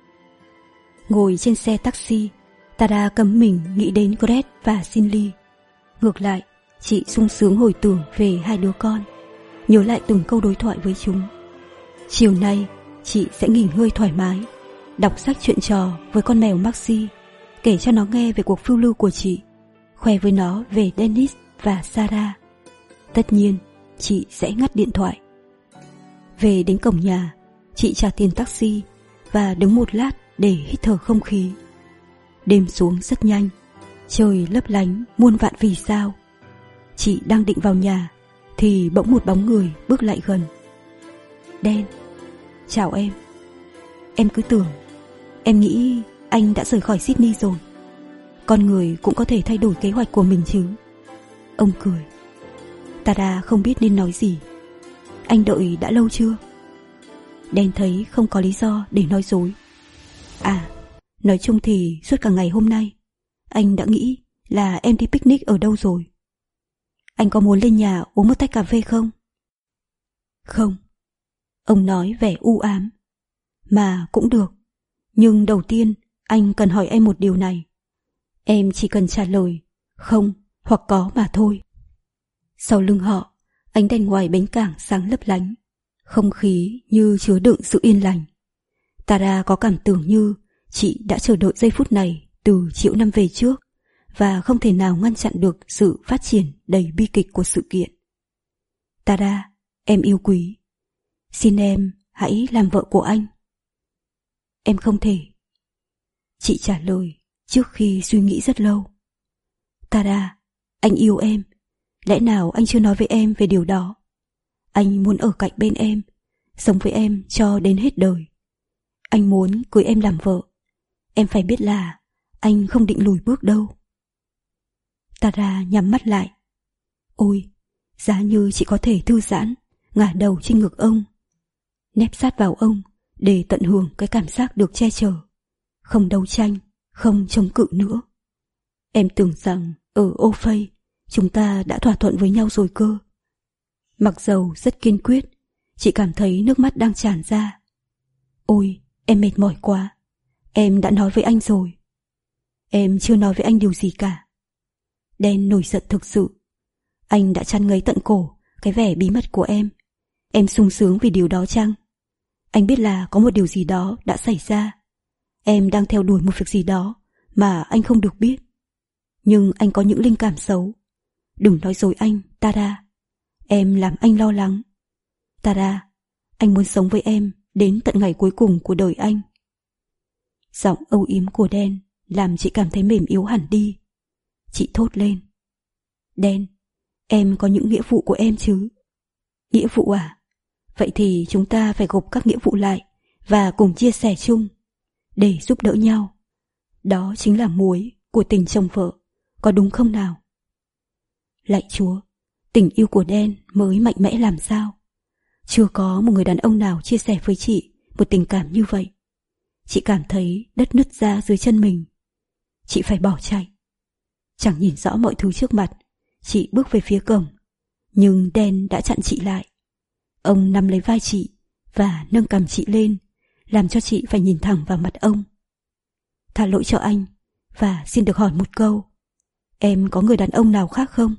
Ngồi trên xe taxi, Tada cấm mình nghĩ đến Gret và Cindy. Ngược lại, chị sung sướng hồi tưởng về hai đứa con, nhớ lại từng câu đối thoại với chúng. Chiều nay, chị sẽ nghỉ ngơi thoải mái, đọc sách chuyện trò với con mèo Maxi, kể cho nó nghe về cuộc phiêu lưu của chị, khoe với nó về Dennis và Sarah. Tất nhiên, chị sẽ ngắt điện thoại. Về đến cổng nhà, chị trả tiền taxi và đứng một lát để hít thở không khí. Đêm xuống rất nhanh, trời lấp lánh muôn vạn vì sao. Chị đang định vào nhà thì bỗng một bóng người bước lại gần. Dan, chào em. Em cứ tưởng, em nghĩ anh đã rời khỏi Sydney rồi. Con người cũng có thể thay đổi kế hoạch của mình chứ. Ông cười. Tada không biết nên nói gì. Anh đợi đã lâu chưa? Dan thấy không có lý do để nói dối. À, nói chung thì suốt cả ngày hôm nay anh đã nghĩ là em đi picnic ở đâu rồi. Anh có muốn lên nhà uống một tách cà phê không? Không. Ông nói vẻ u ám. Mà cũng được. Nhưng đầu tiên anh cần hỏi em một điều này. Em chỉ cần trả lời không hoặc có mà thôi. Sau lưng họ, ánh đèn ngoài bến cảng sáng lấp lánh, không khí như chứa đựng sự yên lành. Tara có cảm tưởng như chị đã chờ đợi giây phút này từ triệu năm về trước và không thể nào ngăn chặn được sự phát triển đầy bi kịch của sự kiện. Tara, em yêu quý. Xin em hãy làm vợ của anh. Em không thể. Chị trả lời trước khi suy nghĩ rất lâu. Tara, anh yêu em. Lẽ nào anh chưa nói với em về điều đó? Anh muốn ở cạnh bên em, sống với em cho đến hết đời. Anh muốn cưới em làm vợ. Em phải biết là anh không định lùi bước đâu. Tara nhắm mắt lại. Ôi, giá như chị có thể thư giãn, ngả đầu trên ngực ông, nép sát vào ông để tận hưởng cái cảm giác được che chở, không đấu tranh, không chống cự nữa. Em tưởng rằng ở Ophei chúng ta đã thỏa thuận với nhau rồi cơ. Mặc dầu rất kiên quyết, chị cảm thấy nước mắt đang tràn ra. Ôi, em mệt mỏi quá. Em đã nói với anh rồi. Em chưa nói với anh điều gì cả. Dan nổi giận thực sự. Anh đã chăn ngấy tận cổ cái vẻ bí mật của em. Em sung sướng vì điều đó chăng? Anh biết là có một điều gì đó đã xảy ra. Em đang theo đuổi một việc gì đó mà anh không được biết. Nhưng anh có những linh cảm xấu. Đừng nói dối anh, Tara. Em làm anh lo lắng. Tara, anh muốn sống với em đến tận ngày cuối cùng của đời anh. Giọng âu yếm của Dan làm chị cảm thấy mềm yếu hẳn đi. Chị thốt lên. Dan, em có những nghĩa vụ của em chứ? Nghĩa vụ à? Vậy thì chúng ta phải gộp các nghĩa vụ lại và cùng chia sẻ chung để giúp đỡ nhau. Đó chính là muối của tình chồng vợ, có đúng không nào? Lạy Chúa, tình yêu của Dan mới mạnh mẽ làm sao? Chưa có một người đàn ông nào chia sẻ với chị một tình cảm như vậy. Chị cảm thấy đất nứt ra dưới chân mình. Chị phải bỏ chạy. Chẳng nhìn rõ mọi thứ trước mặt, chị bước về phía cổng, nhưng Dan đã chặn chị lại. Ông nắm lấy vai chị và nâng cằm chị lên, làm cho chị phải nhìn thẳng vào mặt ông. Tha lỗi cho anh và xin được hỏi một câu. Em có người đàn ông nào khác không?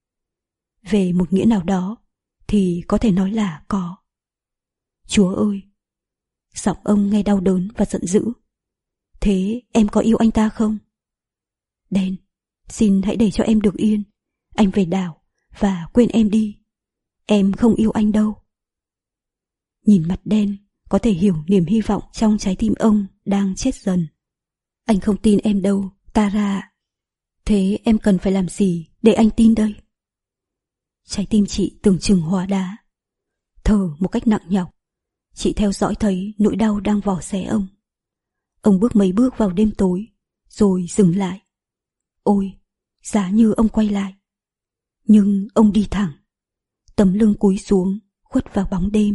Về một nghĩa nào đó thì có thể nói là có. Chúa ơi! Giọng ông nghe đau đớn và giận dữ. Thế em có yêu anh ta không? Dan, xin hãy để cho em được yên. Anh về đảo và quên em đi. Em không yêu anh đâu. Nhìn mặt Dan, có thể hiểu niềm hy vọng trong trái tim ông đang chết dần. Anh không tin em đâu, Tara. Thế em cần phải làm gì để anh tin đây? Trái tim chị tưởng chừng hóa đá. Thở một cách nặng nhọc, chị theo dõi thấy nỗi đau đang vò xé ông. Ông bước mấy bước vào đêm tối, rồi dừng lại. Ôi, giá như ông quay lại. Nhưng ông đi thẳng, tấm lưng cúi xuống, khuất vào bóng đêm.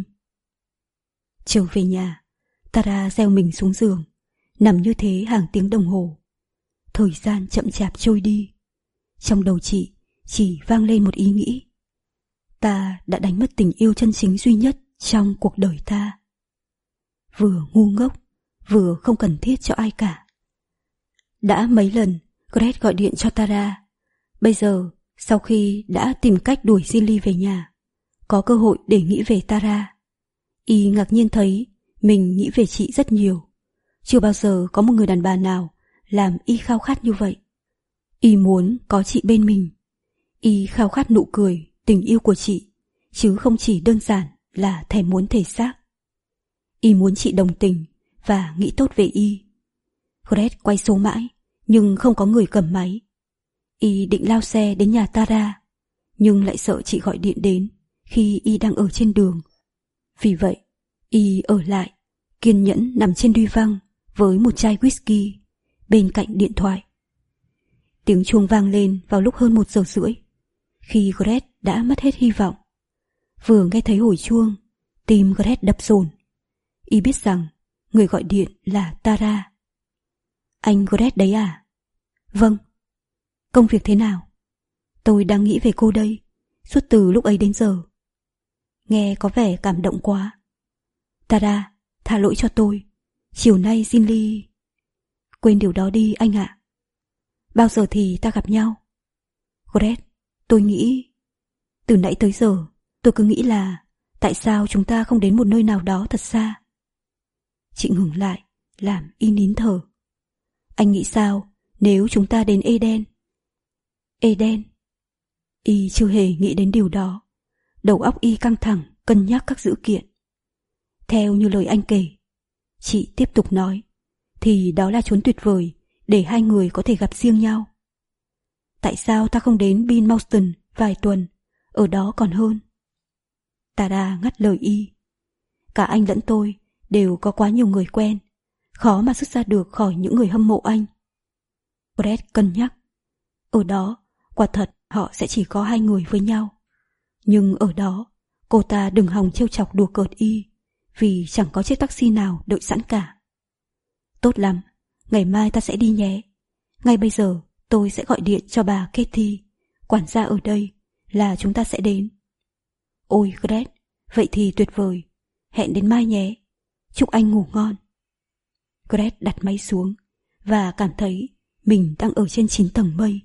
Trở về nhà, Tara gieo mình xuống giường, nằm như thế hàng tiếng đồng hồ. Thời gian chậm chạp trôi đi. Trong đầu chị chỉ vang lên một ý nghĩ. Ta đã đánh mất tình yêu chân chính duy nhất trong cuộc đời ta. Vừa ngu ngốc, vừa không cần thiết cho ai cả. Đã mấy lần Greg gọi điện cho Tara. Bây giờ, sau khi đã tìm cách đuổi Zinli về nhà, có cơ hội để nghĩ về Tara, y ngạc nhiên thấy mình nghĩ về chị rất nhiều. Chưa bao giờ có một người đàn bà nào làm y khao khát như vậy. Y muốn có chị bên mình. Y khao khát nụ cười, tình yêu của chị, chứ không chỉ đơn giản là thèm muốn thể xác. Y muốn chị đồng tình và nghĩ tốt về y. Greg quay số mãi, nhưng không có người cầm máy. Y định lao xe đến nhà Tara, nhưng lại sợ chị gọi điện đến khi y đang ở trên đường. Vì vậy, y ở lại, kiên nhẫn nằm trên duy văng với một chai whisky bên cạnh điện thoại. Tiếng chuông vang lên vào lúc hơn một giờ rưỡi, khi Greg đã mất hết hy vọng. Vừa nghe thấy hồi chuông, tim Greg đập dồn. Y biết rằng người gọi điện là Tara. Anh Greg đấy à? Vâng. Công việc thế nào? Tôi đang nghĩ về cô đây, suốt từ lúc ấy đến giờ. Nghe có vẻ cảm động quá. Tara, tha lỗi cho tôi. Chiều nay Zinli... Quên điều đó đi anh ạ. Bao giờ thì ta gặp nhau? Greg, tôi nghĩ... Từ nãy tới giờ, tôi cứ nghĩ là tại sao chúng ta không đến một nơi nào đó thật xa. Chị ngừng lại, làm y nín thở. Anh nghĩ sao nếu chúng ta đến Eden? Eden? Y chưa hề nghĩ đến điều đó. Đầu óc y căng thẳng, cân nhắc các dữ kiện. Theo như lời anh kể, chị tiếp tục nói, thì đó là chốn tuyệt vời để hai người có thể gặp riêng nhau. Tại sao ta không đến Bean Mountain vài tuần, ở đó còn hơn? Tara ngắt lời y. Cả anh lẫn tôi đều có quá nhiều người quen, khó mà xuất ra được khỏi những người hâm mộ anh. Brett cân nhắc. Ở đó, quả thật họ sẽ chỉ có hai người với nhau. Nhưng ở đó, cô ta đừng hòng trêu chọc đùa cợt y, vì chẳng có chiếc taxi nào đợi sẵn cả. Tốt lắm, ngày mai ta sẽ đi nhé. Ngay bây giờ tôi sẽ gọi điện cho bà Katie, quản gia ở đây, là chúng ta sẽ đến. Ôi Greg, vậy thì tuyệt vời. Hẹn đến mai nhé. Chúc anh ngủ ngon. Greg đặt máy xuống và cảm thấy mình đang ở trên chín tầng mây.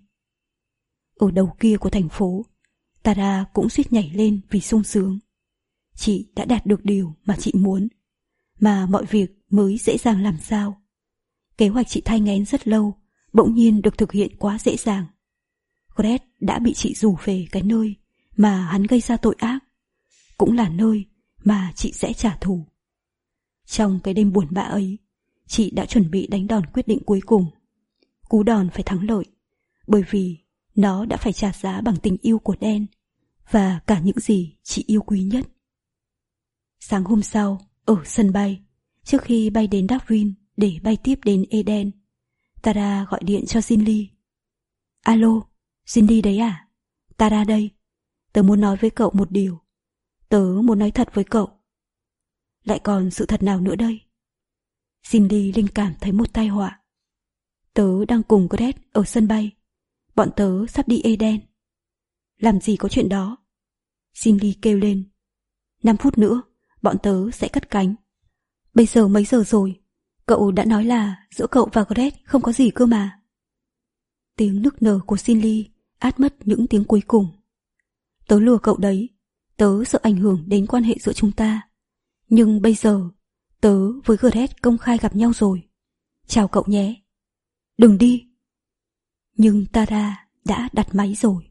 Ở đầu kia của thành phố, Tara cũng suýt nhảy lên vì sung sướng. Chị đã đạt được điều mà chị muốn, mà mọi việc mới dễ dàng làm sao. Kế hoạch chị thai nghén rất lâu bỗng nhiên được thực hiện quá dễ dàng. Greg đã bị chị rủ về cái nơi mà hắn gây ra tội ác, cũng là nơi mà chị sẽ trả thù. Trong cái đêm buồn bã ấy, chị đã chuẩn bị đánh đòn quyết định cuối cùng. Cú đòn phải thắng lợi, bởi vì nó đã phải trả giá bằng tình yêu của Dan và cả những gì chị yêu quý nhất. Sáng hôm sau, ở sân bay, trước khi bay đến Darwin để bay tiếp đến Eden, Tara gọi điện cho Zinli. Alo, Zinli đấy à? Tara đây. Tớ muốn nói với cậu một điều. Tớ muốn nói thật với cậu. Lại còn sự thật nào nữa đây? Zinli linh cảm thấy một tai họa. Tớ đang cùng Greg ở sân bay. Bọn tớ sắp đi Eden. Làm gì có chuyện đó? Zinli kêu lên. Năm phút nữa, bọn tớ sẽ cất cánh. Bây giờ mấy giờ rồi? Cậu đã nói là giữa cậu và Greg không có gì cơ mà. Tiếng nức nở của Zinli át mất những tiếng cuối cùng. Tớ lừa cậu đấy. Tớ sợ ảnh hưởng đến quan hệ giữa chúng ta. Nhưng bây giờ, tớ với Greg công khai gặp nhau rồi. Chào cậu nhé. Đừng đi. Nhưng Tara đã đặt máy rồi.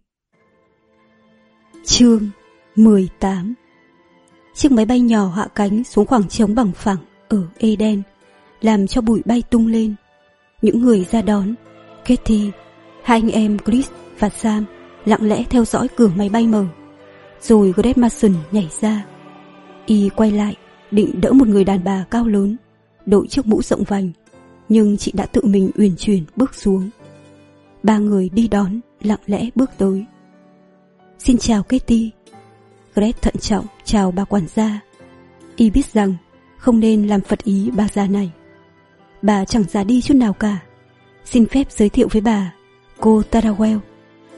Chương mười tám. Chiếc máy bay nhỏ hạ cánh xuống khoảng trống bằng phẳng ở Eden, làm cho bụi bay tung lên. Những người ra đón, Katie, hai anh em Chris và Sam lặng lẽ theo dõi cửa máy bay mở. Rồi Greg Mason nhảy ra. Y quay lại định đỡ một người đàn bà cao lớn, đội chiếc mũ rộng vành, nhưng chị đã tự mình uyển chuyển bước xuống. Ba người đi đón lặng lẽ bước tới. Xin chào Katie. Greg thận trọng chào bà quản gia. Y biết rằng không nên làm phật ý bà già này. Bà chẳng già đi chút nào cả. Xin phép giới thiệu với bà, cô Tarawell,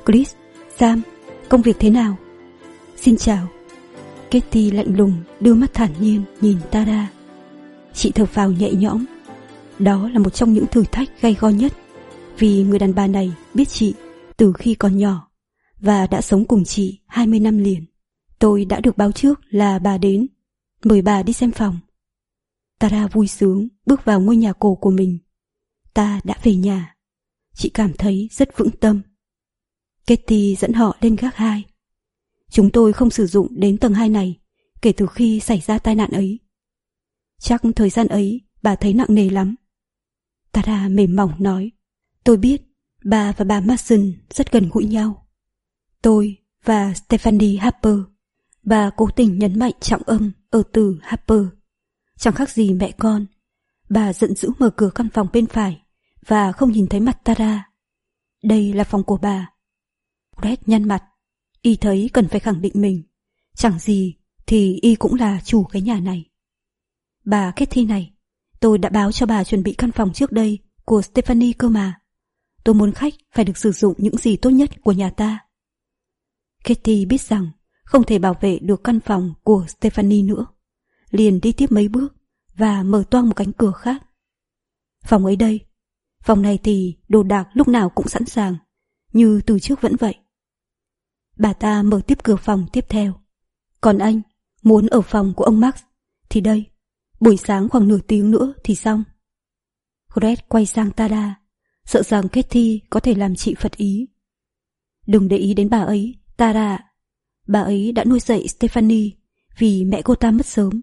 Chris, Sam, công việc thế nào? Xin chào. Katie lạnh lùng đưa mắt thản nhiên nhìn Tara. Chị thở phào nhẹ nhõm. Đó là một trong những thử thách gay go nhất, vì người đàn bà này biết chị từ khi còn nhỏ và đã sống cùng chị hai mươi năm liền. Tôi đã được báo trước là bà đến, mời bà đi xem phòng. Tara vui sướng bước vào ngôi nhà cổ của mình. Ta đã về nhà. Chị cảm thấy rất vững tâm. Katie dẫn họ lên gác hai. Chúng tôi không sử dụng đến tầng hai này kể từ khi xảy ra tai nạn ấy. Chắc thời gian ấy bà thấy nặng nề lắm. Tara mềm mỏng nói. Tôi biết bà và bà Mason rất gần gũi nhau. Tôi và Stephanie Harper. Bà cố tình nhấn mạnh trọng âm ở từ Harper. Chẳng khác gì mẹ con. Bà giận dữ mở cửa căn phòng bên phải và không nhìn thấy mặt Tara. Đây là phòng của bà. Red nhăn mặt. Y thấy cần phải khẳng định mình. Chẳng gì thì Y cũng là chủ cái nhà này. Bà Katie này, tôi đã báo cho bà chuẩn bị căn phòng trước đây của Stephanie cơ mà. Tôi muốn khách phải được sử dụng những gì tốt nhất của nhà ta. Katie biết rằng không thể bảo vệ được căn phòng của Stephanie nữa. Liền đi tiếp mấy bước và mở toang một cánh cửa khác. Phòng ấy đây. Phòng này thì đồ đạc lúc nào cũng sẵn sàng, như từ trước vẫn vậy. Bà ta mở tiếp cửa phòng tiếp theo. Còn anh, muốn ở phòng của ông Max, thì đây, buổi sáng khoảng nửa tiếng nữa thì xong. Red quay sang Tara, sợ rằng Katie có thể làm chị phật ý. Đừng để ý đến bà ấy, Tara. Bà ấy đã nuôi dạy Stephanie vì mẹ cô ta mất sớm.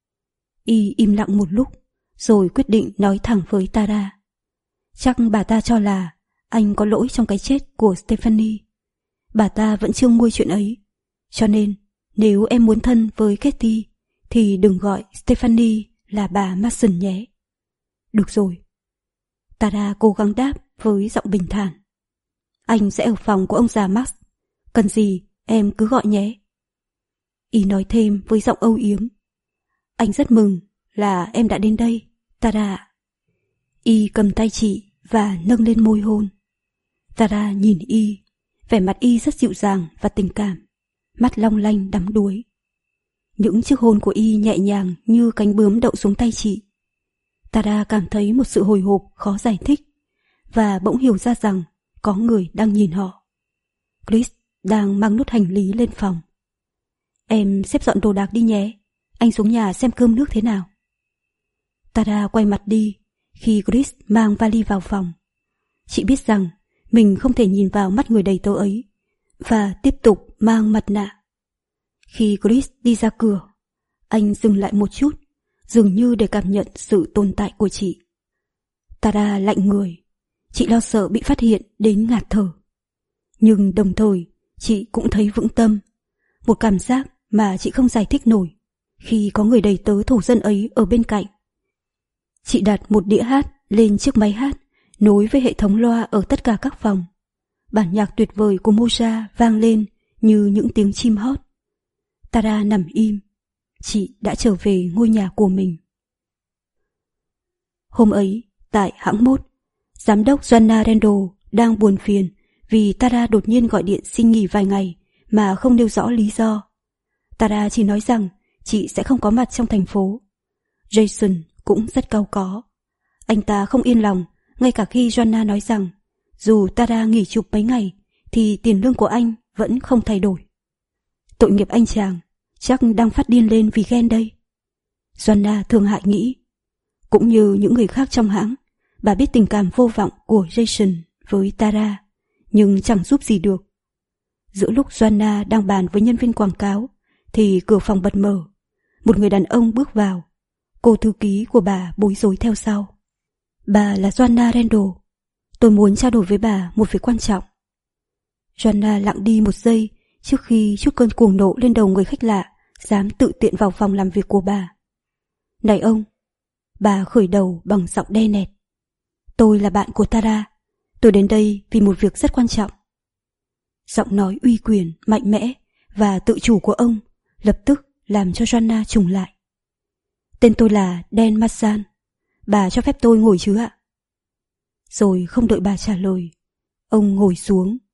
Y im lặng một lúc, rồi quyết định nói thẳng với Tara. Chắc bà ta cho là anh có lỗi trong cái chết của Stephanie. Bà ta vẫn chưa nguôi chuyện ấy. Cho nên, nếu em muốn thân với Katie, thì đừng gọi Stephanie là bà Mason nhé. Được rồi. Tara cố gắng đáp với giọng bình thản. Anh sẽ ở phòng của ông già Max. Cần gì em cứ gọi nhé. Y nói thêm với giọng âu yếm. Anh rất mừng là em đã đến đây, Tara. Y cầm tay chị và nâng lên môi hôn. Tara nhìn Y, vẻ mặt Y rất dịu dàng và tình cảm, mắt long lanh đắm đuối. Những chiếc hôn của Y nhẹ nhàng như cánh bướm đậu xuống tay chị. Tara cảm thấy một sự hồi hộp khó giải thích, và bỗng hiểu ra rằng có người đang nhìn họ. Chris đang mang nút hành lý lên phòng. Em xếp dọn đồ đạc đi nhé, anh xuống nhà xem cơm nước thế nào. Tara quay mặt đi khi Chris mang vali vào phòng. Chị biết rằng mình không thể nhìn vào mắt người đầy tớ ấy, và tiếp tục mang mặt nạ. Khi Chris đi ra cửa, anh dừng lại một chút, dường như để cảm nhận sự tồn tại của chị. Tara lạnh người. Chị lo sợ bị phát hiện đến ngạt thở. Nhưng đồng thời, chị cũng thấy vững tâm. Một cảm giác mà chị không giải thích nổi khi có người đầy tớ thổ dân ấy ở bên cạnh. Chị đặt một đĩa hát lên chiếc máy hát, nối với hệ thống loa ở tất cả các phòng. Bản nhạc tuyệt vời của Moja vang lên như những tiếng chim hót. Tara nằm im. Chị đã trở về ngôi nhà của mình. Hôm ấy, tại hãng mốt, giám đốc Joanna Randall đang buồn phiền vì Tara đột nhiên gọi điện xin nghỉ vài ngày mà không nêu rõ lý do. Tara chỉ nói rằng chị sẽ không có mặt trong thành phố. Jason cũng rất cau có. Anh ta không yên lòng, ngay cả khi Joanna nói rằng dù Tara nghỉ chụp mấy ngày thì tiền lương của anh vẫn không thay đổi. Tội nghiệp anh chàng, chắc đang phát điên lên vì ghen đây. Joanna thương hại nghĩ. Cũng như những người khác trong hãng, bà biết tình cảm vô vọng của Jason với Tara, nhưng chẳng giúp gì được. Giữa lúc Joanna đang bàn với nhân viên quảng cáo, thì cửa phòng bật mở. Một người đàn ông bước vào. Cô thư ký của bà bối rối theo sau. Bà là Joanna Randall. Tôi muốn trao đổi với bà một việc quan trọng. Joanna lặng đi một giây trước khi chút cơn cuồng nộ lên đầu người khách lạ dám tự tiện vào phòng làm việc của bà. Này ông, bà khởi đầu bằng giọng đe nẹt. Tôi là bạn của Tara. Tôi đến đây vì một việc rất quan trọng. Giọng nói uy quyền, mạnh mẽ và tự chủ của ông lập tức làm cho Joanna trùng lại. Tên tôi là Dan Massan. Bà cho phép tôi ngồi chứ ạ? Rồi không đợi bà trả lời, ông ngồi xuống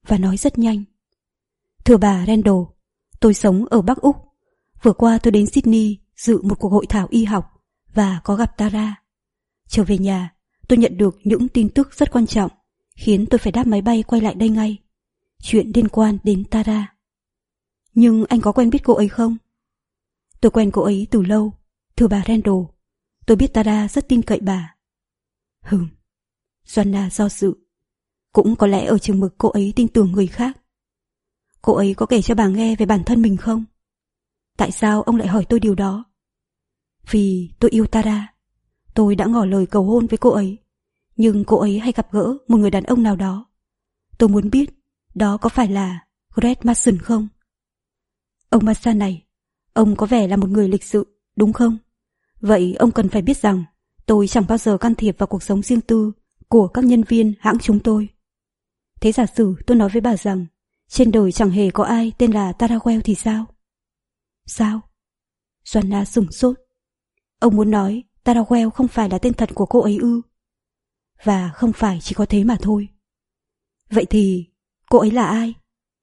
và nói rất nhanh. Thưa bà Randall, tôi sống ở Bắc Úc. Vừa qua tôi đến Sydney dự một cuộc hội thảo y học và có gặp Tara. Trở về nhà, tôi nhận được những tin tức rất quan trọng, khiến tôi phải đáp máy bay quay lại đây ngay. Chuyện liên quan đến Tara. Nhưng anh có quen biết cô ấy không? Tôi quen cô ấy từ lâu, thưa bà Randall. Tôi biết Tara rất tin cậy bà. Hừm. Joanna do dự. Cũng có lẽ ở chừng mực cô ấy tin tưởng người khác. Cô ấy có kể cho bà nghe về bản thân mình không? Tại sao ông lại hỏi tôi điều đó? Vì tôi yêu Tara. Tôi đã ngỏ lời cầu hôn với cô ấy, nhưng cô ấy hay gặp gỡ một người đàn ông nào đó. Tôi muốn biết đó có phải là Greg Mason không? Ông Mason này, ông có vẻ là một người lịch sự, đúng không? Vậy ông cần phải biết rằng tôi chẳng bao giờ can thiệp vào cuộc sống riêng tư của các nhân viên hãng chúng tôi. Thế giả sử tôi nói với bà rằng trên đời chẳng hề có ai tên là Tara Well thì sao? Sao? Joanna sửng sốt. Ông muốn nói Tara Well không phải là tên thật của cô ấy ư? Và không phải chỉ có thế mà thôi. Vậy thì cô ấy là ai?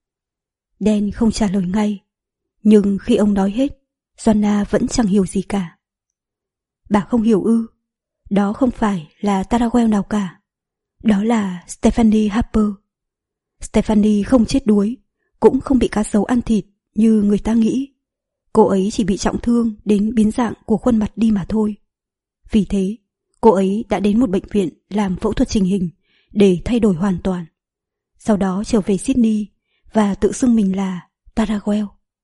Dan không trả lời ngay, nhưng khi ông nói hết, Joanna vẫn chẳng hiểu gì cả. Bà không hiểu ư? Đó không phải là Tara Well nào cả. Đó là Stephanie Harper. Stephanie không chết đuối, cũng không bị cá sấu ăn thịt như người ta nghĩ. Cô ấy chỉ bị trọng thương đến biến dạng của khuôn mặt đi mà thôi. Vì thế, cô ấy đã đến một bệnh viện làm phẫu thuật chỉnh hình để thay đổi hoàn toàn. Sau đó trở về Sydney và tự xưng mình là Tara Well.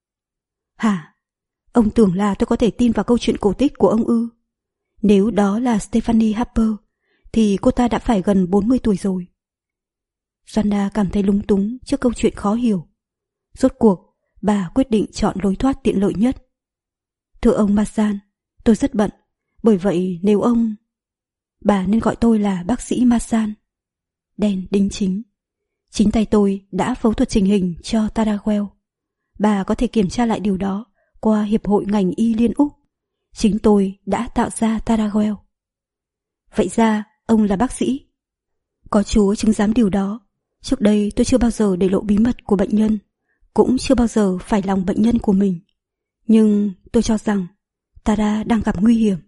Hả? Ông tưởng là tôi có thể tin vào câu chuyện cổ tích của ông ư? Nếu đó là Stephanie Harper, thì cô ta đã phải gần bốn mươi tuổi rồi. Joanna cảm thấy lúng túng trước câu chuyện khó hiểu. Rốt cuộc, bà quyết định chọn lối thoát tiện lợi nhất. Thưa ông Mason, tôi rất bận, bởi vậy nếu ông... Bà nên gọi tôi là bác sĩ Mason. Dan đính chính. Chính tay tôi đã phẫu thuật chỉnh hình cho Tara Well. Bà có thể kiểm tra lại điều đó qua Hiệp hội ngành y Liên Úc. Chính tôi đã tạo ra Tara Well. Vậy ra, ông là bác sĩ. Có Chúa chứng giám điều đó. Trước đây tôi chưa bao giờ để lộ bí mật của bệnh nhân, cũng chưa bao giờ phải lòng bệnh nhân của mình. Nhưng tôi cho rằng Tara đang gặp nguy hiểm.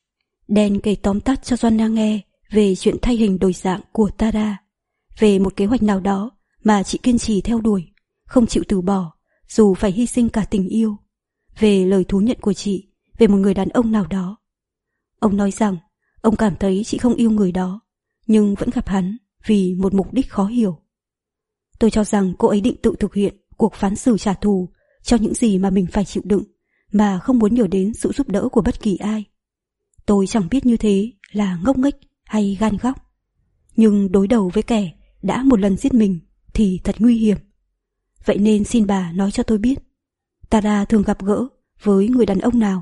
Dan kể tóm tắt cho Joanna nghe về chuyện thay hình đổi dạng của Tara, về một kế hoạch nào đó mà chị kiên trì theo đuổi, không chịu từ bỏ, dù phải hy sinh cả tình yêu, về lời thú nhận của chị về một người đàn ông nào đó. Ông nói rằng ông cảm thấy chị không yêu người đó, nhưng vẫn gặp hắn vì một mục đích khó hiểu. Tôi cho rằng cô ấy định tự thực hiện cuộc phán xử trả thù cho những gì mà mình phải chịu đựng, mà không muốn nhờ đến sự giúp đỡ của bất kỳ ai. Tôi chẳng biết như thế là ngốc nghếch hay gan góc, nhưng đối đầu với kẻ đã một lần giết mình thì thật nguy hiểm. Vậy nên xin bà nói cho tôi biết, Tara thường gặp gỡ với người đàn ông nào?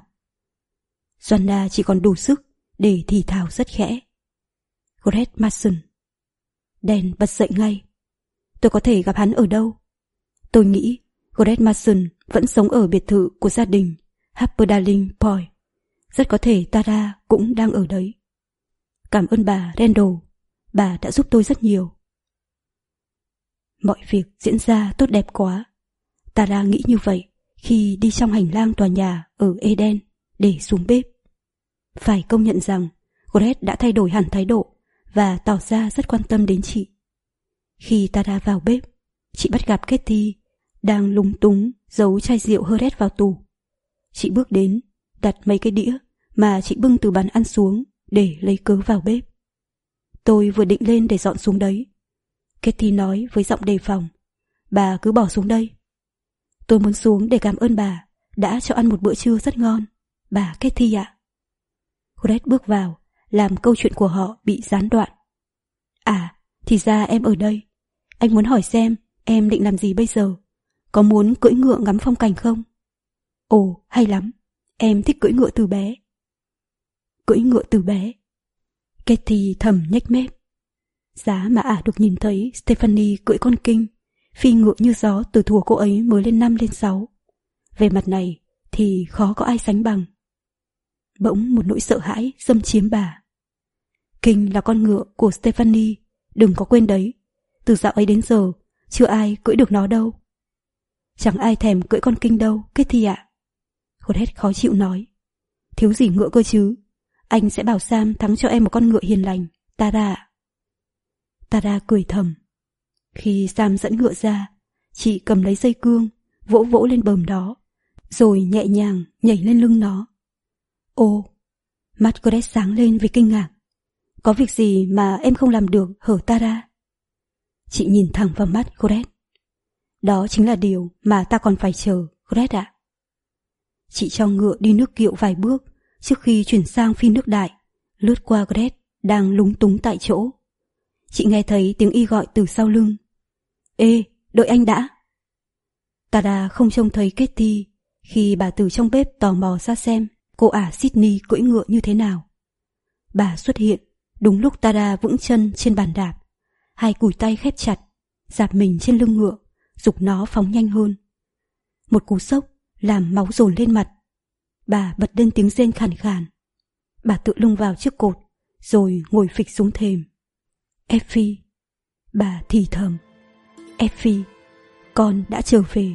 Joanna chỉ còn đủ sức để thì thào rất khẽ. Greg Mason. Dan bật dậy ngay. Tôi có thể gặp hắn ở đâu? Tôi nghĩ Greg Mason vẫn sống ở biệt thự của gia đình Harper Darling Point. Rất có thể Tara cũng đang ở đấy. Cảm ơn bà Randall, bà đã giúp tôi rất nhiều. Mọi việc diễn ra tốt đẹp quá. Tara nghĩ như vậy khi đi trong hành lang tòa nhà ở Eden để xuống bếp. Phải công nhận rằng Greg đã thay đổi hẳn thái độ và tỏ ra rất quan tâm đến chị. Khi Tara vào bếp, chị bắt gặp Katie đang lúng túng giấu chai rượu Heret vào tủ. Chị bước đến, đặt mấy cái đĩa mà chị bưng từ bàn ăn xuống để lấy cớ vào bếp. Tôi vừa định lên để dọn xuống đấy. Katie nói với giọng đề phòng, bà cứ bỏ xuống đây. Tôi muốn xuống để cảm ơn bà đã cho ăn một bữa trưa rất ngon, bà Katie ạ. Greg bước vào, làm câu chuyện của họ bị gián đoạn. À, thì ra em ở đây. Anh muốn hỏi xem em định làm gì bây giờ? Có muốn cưỡi ngựa ngắm phong cảnh không? Ồ, hay lắm. Em thích cưỡi ngựa từ bé. Cưỡi ngựa từ bé. Katie thầm nhếch mép. Giá mà ả được nhìn thấy Stephanie cưỡi con kinh, phi ngựa như gió từ thuở cô ấy mới lên năm lên sáu. Về mặt này thì khó có ai sánh bằng. Bỗng một nỗi sợ hãi xâm chiếm bà. Kinh là con ngựa của Stephanie, đừng có quên đấy. Từ dạo ấy đến giờ, chưa ai cưỡi được nó đâu. Chẳng ai thèm cưỡi con kinh đâu, Katie ạ. Godet khó chịu nói. Thiếu gì ngựa cơ chứ. Anh sẽ bảo Sam thắng cho em một con ngựa hiền lành, Tara ạ. Tara cười thầm. Khi Sam dẫn ngựa ra, chị cầm lấy dây cương, vỗ vỗ lên bờm đó, rồi nhẹ nhàng nhảy lên lưng nó. Ô, mắt Godet sáng lên vì kinh ngạc. Có việc gì mà em không làm được hở Tara? Chị nhìn thẳng vào mắt Godet. Đó chính là điều mà ta còn phải chờ, Godet ạ. Chị cho ngựa đi nước kiệu vài bước trước khi chuyển sang phi nước đại, lướt qua Godet đang lúng túng tại chỗ. Chị nghe thấy tiếng y gọi từ sau lưng. Ê, đợi anh đã. Tara không trông thấy Katie khi bà từ trong bếp tò mò ra xem cô ả Sydney cưỡi ngựa như thế nào. Bà xuất hiện đúng lúc Tara vững chân trên bàn đạp, hai cùi tay khép chặt, dạp mình trên lưng ngựa, giục nó phóng nhanh hơn. Một cú sốc làm máu dồn lên mặt. Bà bật lên tiếng rên khàn khàn. Bà tựa lưng vào chiếc cột, rồi ngồi phịch xuống thềm. Effie, bà thì thầm. Effie, con đã trở về.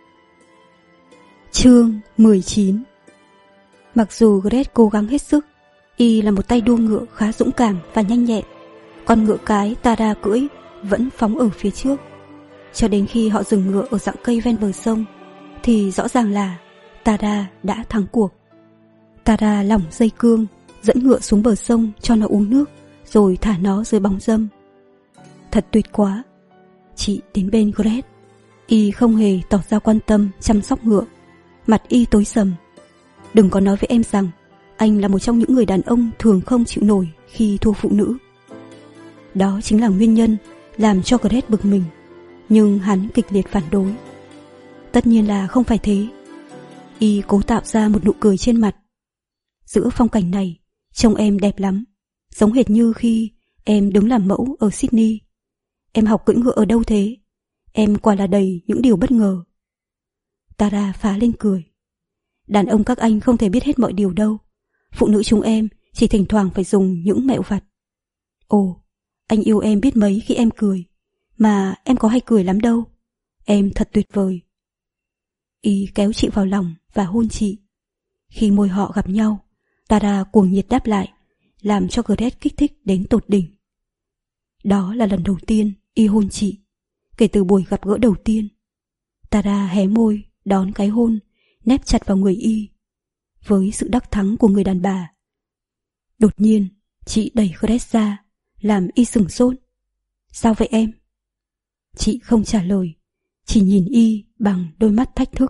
Chương mười chín. Mặc dù Godet cố gắng hết sức, y là một tay đua ngựa khá dũng cảm và nhanh nhẹn, con ngựa cái Tara cưỡi vẫn phóng ở phía trước. Cho đến khi họ dừng ngựa ở rặng cây ven bờ sông, thì rõ ràng là Tara đã thắng cuộc. Tara lỏng dây cương, dẫn ngựa xuống bờ sông cho nó uống nước, rồi thả nó dưới bóng râm. Thật tuyệt quá. Chị đến bên Godet. Y không hề tỏ ra quan tâm chăm sóc ngựa, mặt y tối sầm. Đừng có nói với em rằng anh là một trong những người đàn ông thường không chịu nổi khi thua phụ nữ. Đó chính là nguyên nhân làm cho Godet bực mình, nhưng hắn kịch liệt phản đối. Tất nhiên là không phải thế. Y cố tạo ra một nụ cười trên mặt. Giữa phong cảnh này, trông em đẹp lắm, giống hệt như khi em đứng làm mẫu ở Sydney. Em học cưỡi ngựa ở đâu thế? Em quả là đầy những điều bất ngờ. Tara phá lên cười. Đàn ông các anh không thể biết hết mọi điều đâu. Phụ nữ chúng em chỉ thỉnh thoảng phải dùng những mẹo vặt. Ồ, anh yêu em biết mấy khi em cười. Mà em có hay cười lắm đâu. Em thật tuyệt vời. Y kéo chị vào lòng và hôn chị. Khi môi họ gặp nhau, Tara cuồng nhiệt đáp lại, làm cho Godet kích thích đến tột đỉnh. Đó là lần đầu tiên Y hôn chị kể từ buổi gặp gỡ đầu tiên. Tara hé môi đón cái hôn, nép chặt vào người Y. Với sự đắc thắng của người đàn bà, đột nhiên chị đẩy Godet ra, làm Y sửng sốt. Sao vậy em? Chị không trả lời, chỉ nhìn Y bằng đôi mắt thách thức.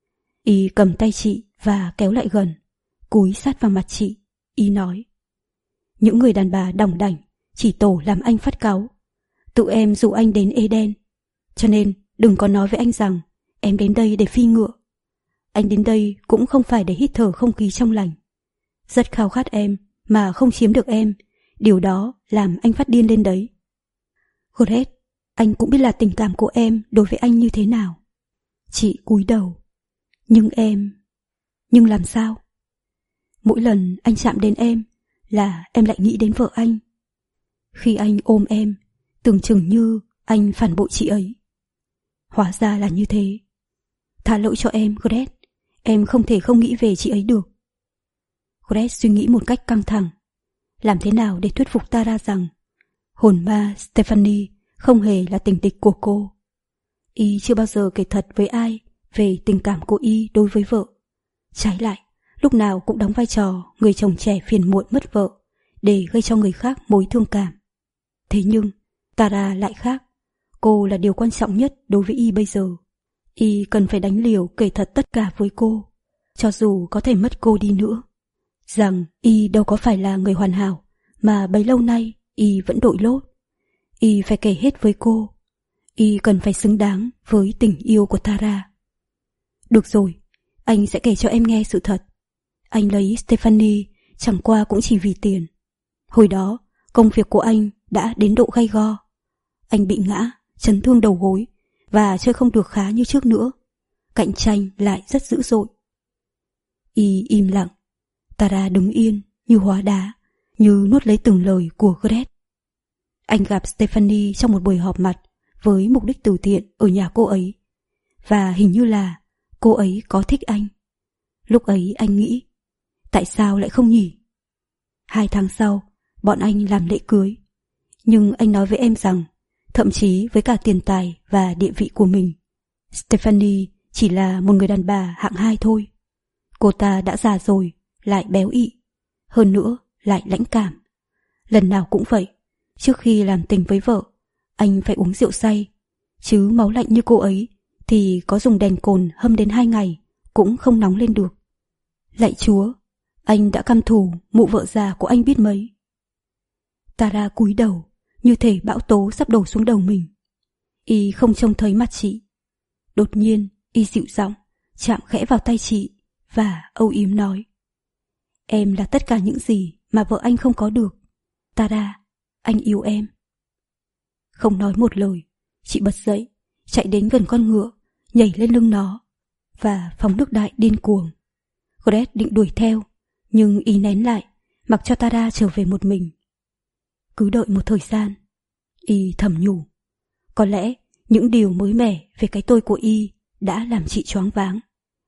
Y cầm tay chị và kéo lại gần, cúi sát vào mặt chị. Y nói: những người đàn bà đỏng đảnh chỉ tổ làm anh phát cáu. Tự em dụ anh đến Eden, cho nên đừng có nói với anh rằng em đến đây để phi ngựa. Anh đến đây cũng không phải để hít thở không khí trong lành. Rất khao khát em mà không chiếm được em, điều đó làm anh phát điên lên đấy. Godet, anh cũng biết là tình cảm của em đối với anh như thế nào. Chị cúi đầu. Nhưng em... Nhưng làm sao? Mỗi lần anh chạm đến em là em lại nghĩ đến vợ anh. Khi anh ôm em, tưởng chừng như anh phản bội chị ấy. Hóa ra là như thế. Tha lỗi cho em, Godet. Em không thể không nghĩ về chị ấy được. Godet suy nghĩ một cách căng thẳng. Làm thế nào để thuyết phục Tara rằng hồn ma Stephanie không hề là tình địch của cô. Y chưa bao giờ kể thật với ai về tình cảm của Y đối với vợ. Trái lại, lúc nào cũng đóng vai trò người chồng trẻ phiền muộn mất vợ để gây cho người khác mối thương cảm. Thế nhưng Tara lại khác. Cô là điều quan trọng nhất đối với Y bây giờ. Y cần phải đánh liều kể thật tất cả với cô, cho dù có thể mất cô đi nữa. Rằng Y đâu có phải là người hoàn hảo mà bấy lâu nay Y vẫn đội lốt. Y phải kể hết với cô. Y cần phải xứng đáng với tình yêu của Tara. Được rồi, anh sẽ kể cho em nghe sự thật. Anh lấy Stephanie chẳng qua cũng chỉ vì tiền. Hồi đó, công việc của anh đã đến độ gay go. Anh bị ngã, chấn thương đầu gối và chơi không được khá như trước nữa. Cạnh tranh lại rất dữ dội. Y im lặng. Tara đứng yên như hóa đá, như nuốt lấy từng lời của Godet. Anh gặp Stephanie trong một buổi họp mặt với mục đích từ thiện ở nhà cô ấy. Và hình như là cô ấy có thích anh. Lúc ấy anh nghĩ, tại sao lại không nhỉ? Hai tháng sau, bọn anh làm lễ cưới. Nhưng anh nói với em rằng, thậm chí với cả tiền tài và địa vị của mình, Stephanie chỉ là một người đàn bà hạng hai thôi. Cô ta đã già rồi, lại béo ị, hơn nữa lại lãnh cảm. Lần nào cũng vậy, trước khi làm tình với vợ, anh phải uống rượu say, chứ máu lạnh như cô ấy thì có dùng đèn cồn hâm đến hai ngày cũng không nóng lên được. Lạy Chúa, anh đã căm thù mụ vợ già của anh biết mấy. Tara cúi đầu, như thể bão tố sắp đổ xuống đầu mình. Y không trông thấy mặt chị. Đột nhiên, Y dịu giọng, chạm khẽ vào tay chị và âu yếm nói: Em là tất cả những gì mà vợ anh không có được. Tara, anh yêu em. Không nói một lời, chị bật dậy, chạy đến gần con ngựa, nhảy lên lưng nó và phóng nước đại điên cuồng. Gret định đuổi theo, nhưng Y nén lại, mặc cho Tara trở về một mình. Cứ đợi một thời gian, Y thầm nhủ, có lẽ những điều mới mẻ về cái tôi của Y đã làm chị choáng váng.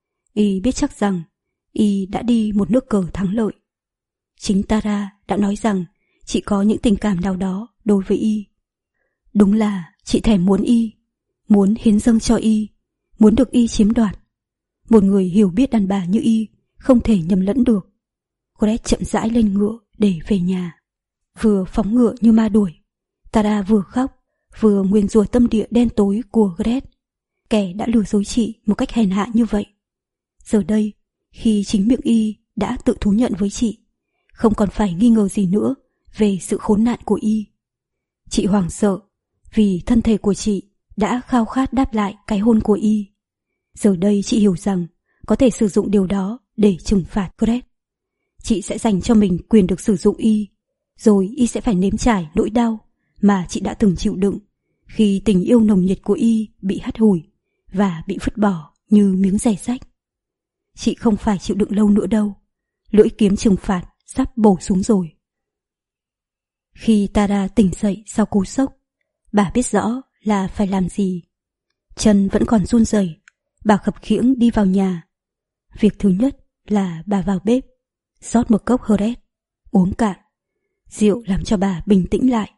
Y biết chắc rằng Y đã đi một nước cờ thắng lợi. Chính Tara đã nói rằng chị có những tình cảm nào đó đối với Y. Đúng là chị thèm muốn Y, muốn hiến dâng cho Y, muốn được Y chiếm đoạt. Một người hiểu biết đàn bà như Y không thể nhầm lẫn được. Gret chậm rãi lên ngựa để về nhà. Vừa phóng ngựa như ma đuổi, Tara vừa khóc, vừa nguyền rủa tâm địa đen tối của Gret, kẻ đã lừa dối chị một cách hèn hạ như vậy. Giờ đây, khi chính miệng Y đã tự thú nhận với chị, không còn phải nghi ngờ gì nữa về sự khốn nạn của Y. Chị hoảng sợ vì thân thể của chị đã khao khát đáp lại cái hôn của Y. Giờ đây chị hiểu rằng có thể sử dụng điều đó để trừng phạt Gret. Chị sẽ dành cho mình quyền được sử dụng Y, rồi Y sẽ phải nếm trải nỗi đau mà chị đã từng chịu đựng khi tình yêu nồng nhiệt của Y bị hắt hủi và bị vứt bỏ như miếng giày rách. Chị không phải chịu đựng lâu nữa đâu, lưỡi kiếm trừng phạt sắp bổ xuống rồi. Khi Tara tỉnh dậy sau cú sốc, bà biết rõ là phải làm gì. Chân vẫn còn run rẩy, bà khập khiễng đi vào nhà. Việc thứ nhất là bà vào bếp, rót một cốc Heret, uống cạn. Rượu làm cho bà bình tĩnh lại.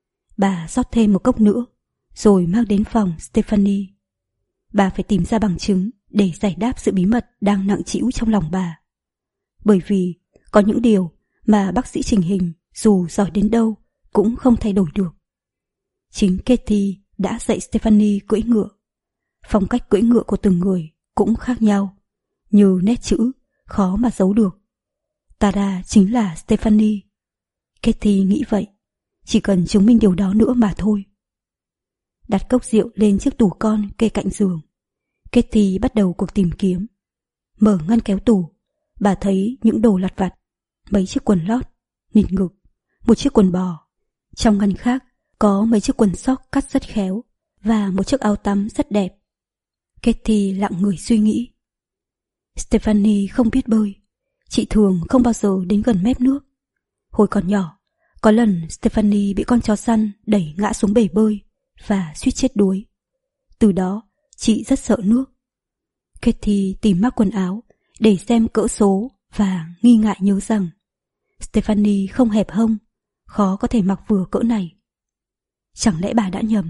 Bà rót thêm một cốc nữa, rồi mang đến phòng Stephanie. Bà phải tìm ra bằng chứng để giải đáp sự bí mật đang nặng trĩu trong lòng bà. Bởi vì có những điều mà bác sĩ chỉnh hình dù giỏi đến đâu cũng không thay đổi được. Chính Katie đã dạy Stephanie cưỡi ngựa. Phong cách cưỡi ngựa của từng người cũng khác nhau, như nét chữ khó mà giấu được. Tara chính là Stephanie. Katie nghĩ vậy, chỉ cần chứng minh điều đó nữa mà thôi. Đặt cốc rượu lên chiếc tủ con kê cạnh giường, Katie bắt đầu cuộc tìm kiếm. Mở ngăn kéo tủ, bà thấy những đồ lặt vặt, mấy chiếc quần lót, nịt ngực, một chiếc quần bò. Trong ngăn khác có mấy chiếc quần sóc cắt rất khéo và một chiếc áo tắm rất đẹp. Katie lặng người suy nghĩ. Stephanie không biết bơi, chị thường không bao giờ đến gần mép nước. Hồi còn nhỏ, có lần Stephanie bị con chó săn đẩy ngã xuống bể bơi và suýt chết đuối. Từ đó, chị rất sợ nước. Katie tìm mác quần áo để xem cỡ số và nghi ngại nhớ rằng Stephanie không hẹp hông, khó có thể mặc vừa cỡ này. Chẳng lẽ bà đã nhầm?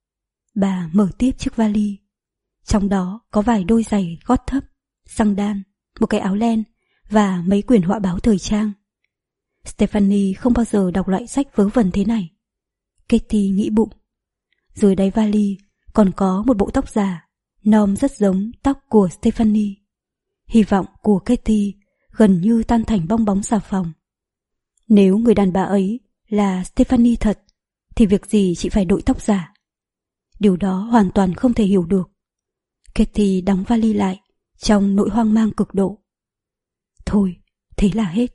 Bà mở tiếp chiếc vali. Trong đó có vài đôi giày gót thấp, xăng đan, một cái áo len và mấy quyển họa báo thời trang. Stephanie không bao giờ đọc loại sách vớ vẩn thế này. Katie nghĩ bụng. Dưới đáy vali còn có một bộ tóc giả, nôm rất giống tóc của Stephanie. Hy vọng của Katie gần như tan thành bong bóng xà phòng. Nếu người đàn bà ấy là Stephanie thật, thì việc gì chị phải đội tóc giả? Điều đó hoàn toàn không thể hiểu được. Katie đóng vali lại trong nỗi hoang mang cực độ. Thôi, thế là hết.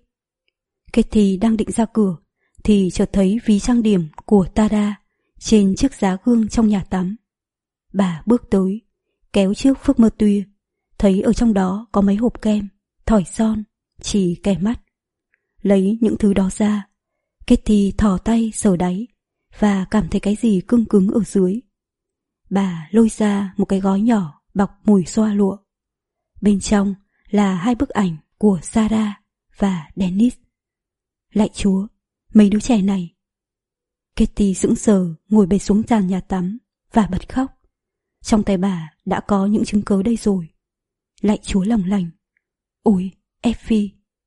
Katie đang định ra cửa thì chợt thấy ví trang điểm của Tara trên chiếc giá gương trong nhà tắm. Bà bước tới, kéo chiếc phước mơ tuya, thấy ở trong đó có mấy hộp kem, thỏi son, chỉ kẻ mắt. Lấy những thứ đó ra, Katie thò tay sờ đáy và cảm thấy cái gì cưng cứng ở dưới. bà lôi ra một cái gói nhỏ bọc mùi xoa lụa. Bên trong là hai bức ảnh của Sarah và Dennis. Lạy Chúa, mấy đứa trẻ này. Katie sững sờ ngồi bệt xuống sàn nhà tắm và bật khóc. Trong tay bà đã có những chứng cớ đây rồi. Lạy Chúa lòng lành. Ôi, Effie.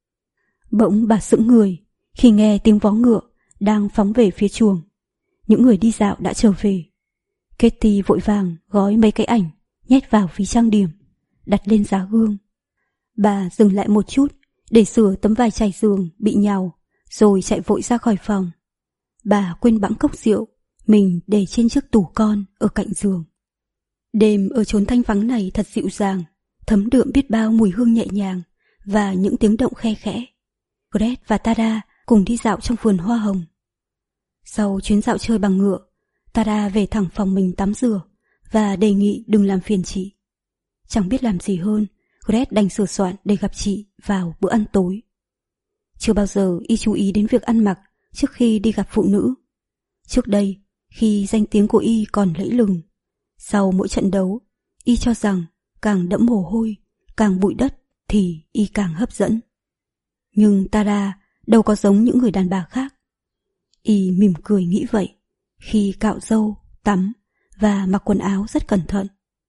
Bỗng bà sững người khi nghe tiếng vó ngựa đang phóng về phía chuồng. Những người đi dạo đã trở về. Katie vội vàng gói mấy cái ảnh, nhét vào ví trang điểm, đặt lên giá gương. Bà dừng lại một chút để sửa tấm vải trải giường bị nhàu, rồi chạy vội ra khỏi phòng. Bà quên bẵng cốc rượu mình để trên chiếc tủ con ở cạnh giường. Đêm ở chốn thanh vắng này thật dịu dàng, thấm đượm biết bao mùi hương nhẹ nhàng và những tiếng động khe khẽ. Gret và Tara cùng đi dạo trong vườn hoa hồng. Sau chuyến dạo chơi bằng ngựa, Tara về thẳng phòng mình tắm rửa và đề nghị đừng làm phiền chị. Chẳng biết làm gì hơn, Gret đành sửa soạn để gặp chị vào bữa ăn tối. Chưa bao giờ y chú ý đến việc ăn mặc trước khi đi gặp phụ nữ. Trước đây, khi danh tiếng của y còn lẫy lừng, sau mỗi trận đấu, y cho rằng càng đẫm mồ hôi, càng bụi đất thì y càng hấp dẫn. Nhưng Tara đâu có giống những người đàn bà khác. Y mỉm cười nghĩ vậy khi cạo râu, tắm và mặc quần áo rất cẩn thận.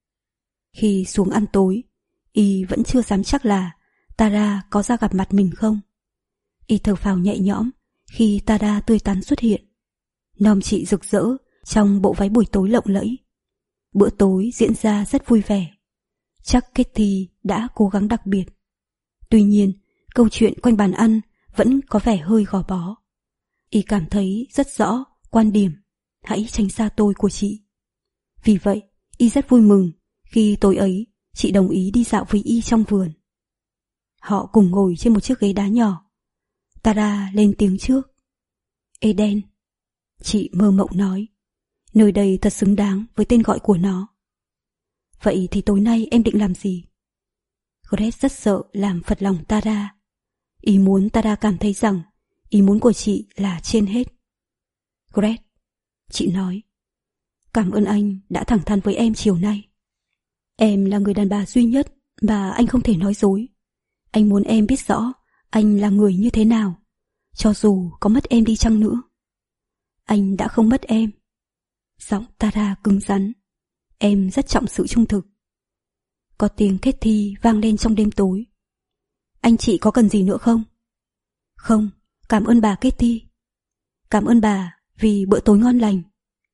Khi xuống ăn tối, y vẫn chưa dám chắc là Tara có ra gặp mặt mình không. Y thở phào nhẹ nhõm khi Tara tươi tắn xuất hiện. Nom chị rực rỡ trong bộ váy buổi tối lộng lẫy. Bữa tối diễn ra rất vui vẻ. Chắc Katie đã cố gắng đặc biệt. Tuy nhiên, câu chuyện quanh bàn ăn vẫn có vẻ hơi gò bó. Y cảm thấy rất rõ quan điểm hãy tránh xa tôi của chị. Vì vậy, y rất vui mừng khi tối ấy chị đồng ý đi dạo với y trong vườn. Họ cùng ngồi trên một chiếc ghế đá nhỏ. Tara lên tiếng trước. Eden, chị mơ mộng nói, nơi đây thật xứng đáng với tên gọi của nó. Vậy thì tối nay em định làm gì? Gret rất sợ làm phật lòng Tara. Y muốn Tara cảm thấy rằng ý muốn của chị là trên hết. Gret, chị nói, cảm ơn anh đã thẳng thắn với em chiều nay. Em là người đàn bà duy nhất mà anh không thể nói dối. Anh muốn em biết rõ anh là người như thế nào, cho dù có mất em đi chăng nữa. Anh đã không mất em. Giọng Tara cứng rắn. Em rất trọng sự trung thực. Có tiếng Katie vang lên trong đêm tối. Anh chị có cần gì nữa không? Không, cảm ơn bà Katie. Cảm ơn bà vì bữa tối ngon lành.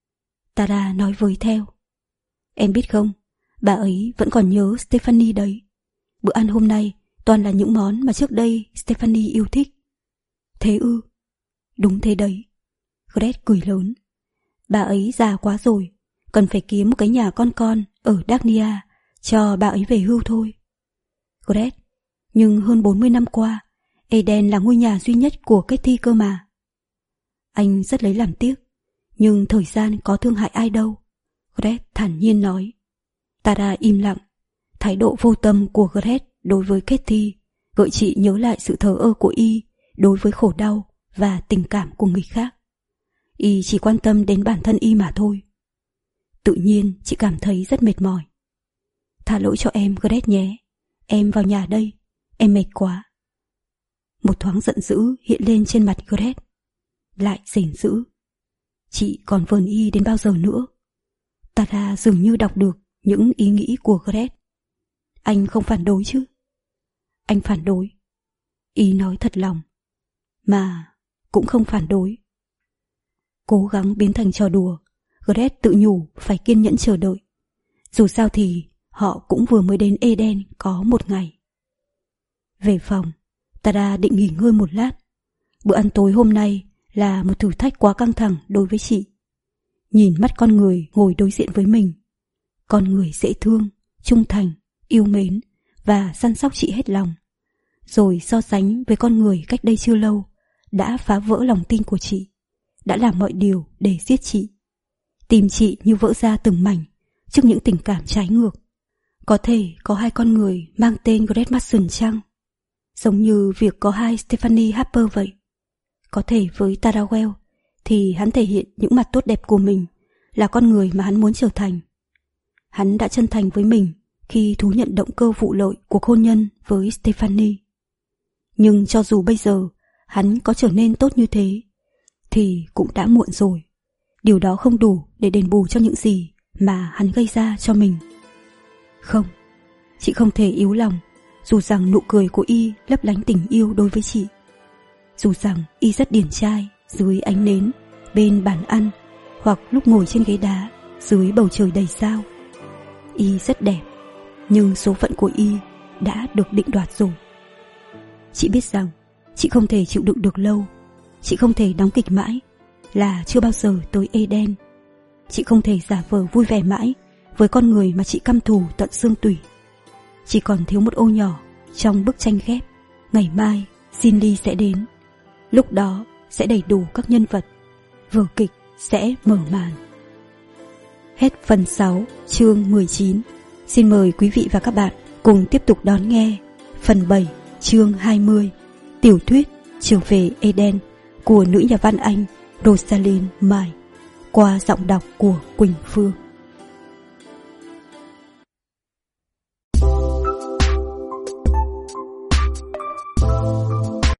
Tara nói với theo. Em biết không, bà ấy vẫn còn nhớ Stephanie đấy. Bữa ăn hôm nay toàn là những món mà trước đây Stephanie yêu thích. Thế ư? Đúng thế đấy. Gret cười lớn. Bà ấy già quá rồi, cần phải kiếm một cái nhà con con ở Dagnia cho bà ấy về hưu thôi. Gret, nhưng hơn bốn mươi năm qua, Eden là ngôi nhà duy nhất của Katie cơ mà. Anh rất lấy làm tiếc, nhưng thời gian có thương hại ai đâu. Gret thản nhiên nói. Tara im lặng. Thái độ vô tâm của Gret đối với Katie gợi chị nhớ lại sự thờ ơ của y đối với khổ đau và tình cảm của người khác. Y chỉ quan tâm đến bản thân y mà thôi. Tự nhiên chị cảm thấy rất mệt mỏi. Tha lỗi cho em Gret nhé. Em vào nhà đây, em mệt quá. Một thoáng giận dữ hiện lên trên mặt Gret. Lại giận dữ. Chị còn vờn y đến bao giờ nữa? Tara dường như đọc được những ý nghĩ của Gret. Anh không phản đối chứ? Anh phản đối. Y nói thật lòng. Mà cũng không phản đối. Cố gắng biến thành trò đùa, Gret tự nhủ phải kiên nhẫn chờ đợi. Dù sao thì họ cũng vừa mới đến Eden có một ngày. Về phòng, Tara định nghỉ ngơi một lát. Bữa ăn tối hôm nay là một thử thách quá căng thẳng đối với chị. Nhìn mắt con người ngồi đối diện với mình, con người dễ thương, trung thành, yêu mến và săn sóc chị hết lòng, rồi so sánh với con người cách đây chưa lâu đã phá vỡ lòng tin của chị, đã làm mọi điều để giết chị. Tim chị như vỡ ra từng mảnh trước những tình cảm trái ngược. Có thể có hai con người mang tên Gret Mason chăng? Giống như việc có hai Stephanie Harper vậy. Có thể với Tara Well thì hắn thể hiện những mặt tốt đẹp của mình, là con người mà hắn muốn trở thành. hắn đã chân thành với mình khi thú nhận động cơ vụ lợi cuộc hôn nhân với Stephanie. Nhưng cho dù bây giờ hắn có trở nên tốt như thế, thì cũng đã muộn rồi. Điều đó không đủ để đền bù cho những gì mà hắn gây ra cho mình. Không, chị không thể yếu lòng, dù rằng nụ cười của y lấp lánh tình yêu đối với chị. Dù rằng y rất điển trai dưới ánh nến, bên bàn ăn, hoặc lúc ngồi trên ghế đá dưới bầu trời đầy sao. Y rất đẹp, nhưng số phận của y đã được định đoạt rồi. Chị biết rằng chị không thể chịu đựng được lâu. Chị không thể đóng kịch mãi là chưa bao giờ tới Eden. Chị không thể giả vờ vui vẻ mãi với con người mà chị căm thù tận xương tủy. Chỉ còn thiếu một ô nhỏ trong bức tranh ghép. Ngày mai Cindy sẽ đến. Lúc đó sẽ đầy đủ các nhân vật. Vở kịch sẽ mở màn. Hết phần sáu, chương mười chín. Xin mời quý vị và các bạn cùng tiếp tục đón nghe phần bảy, chương hai mươi, tiểu thuyết Trở về Eden của nữ nhà văn Anh Rosalind May qua giọng đọc của Quỳnh Phương.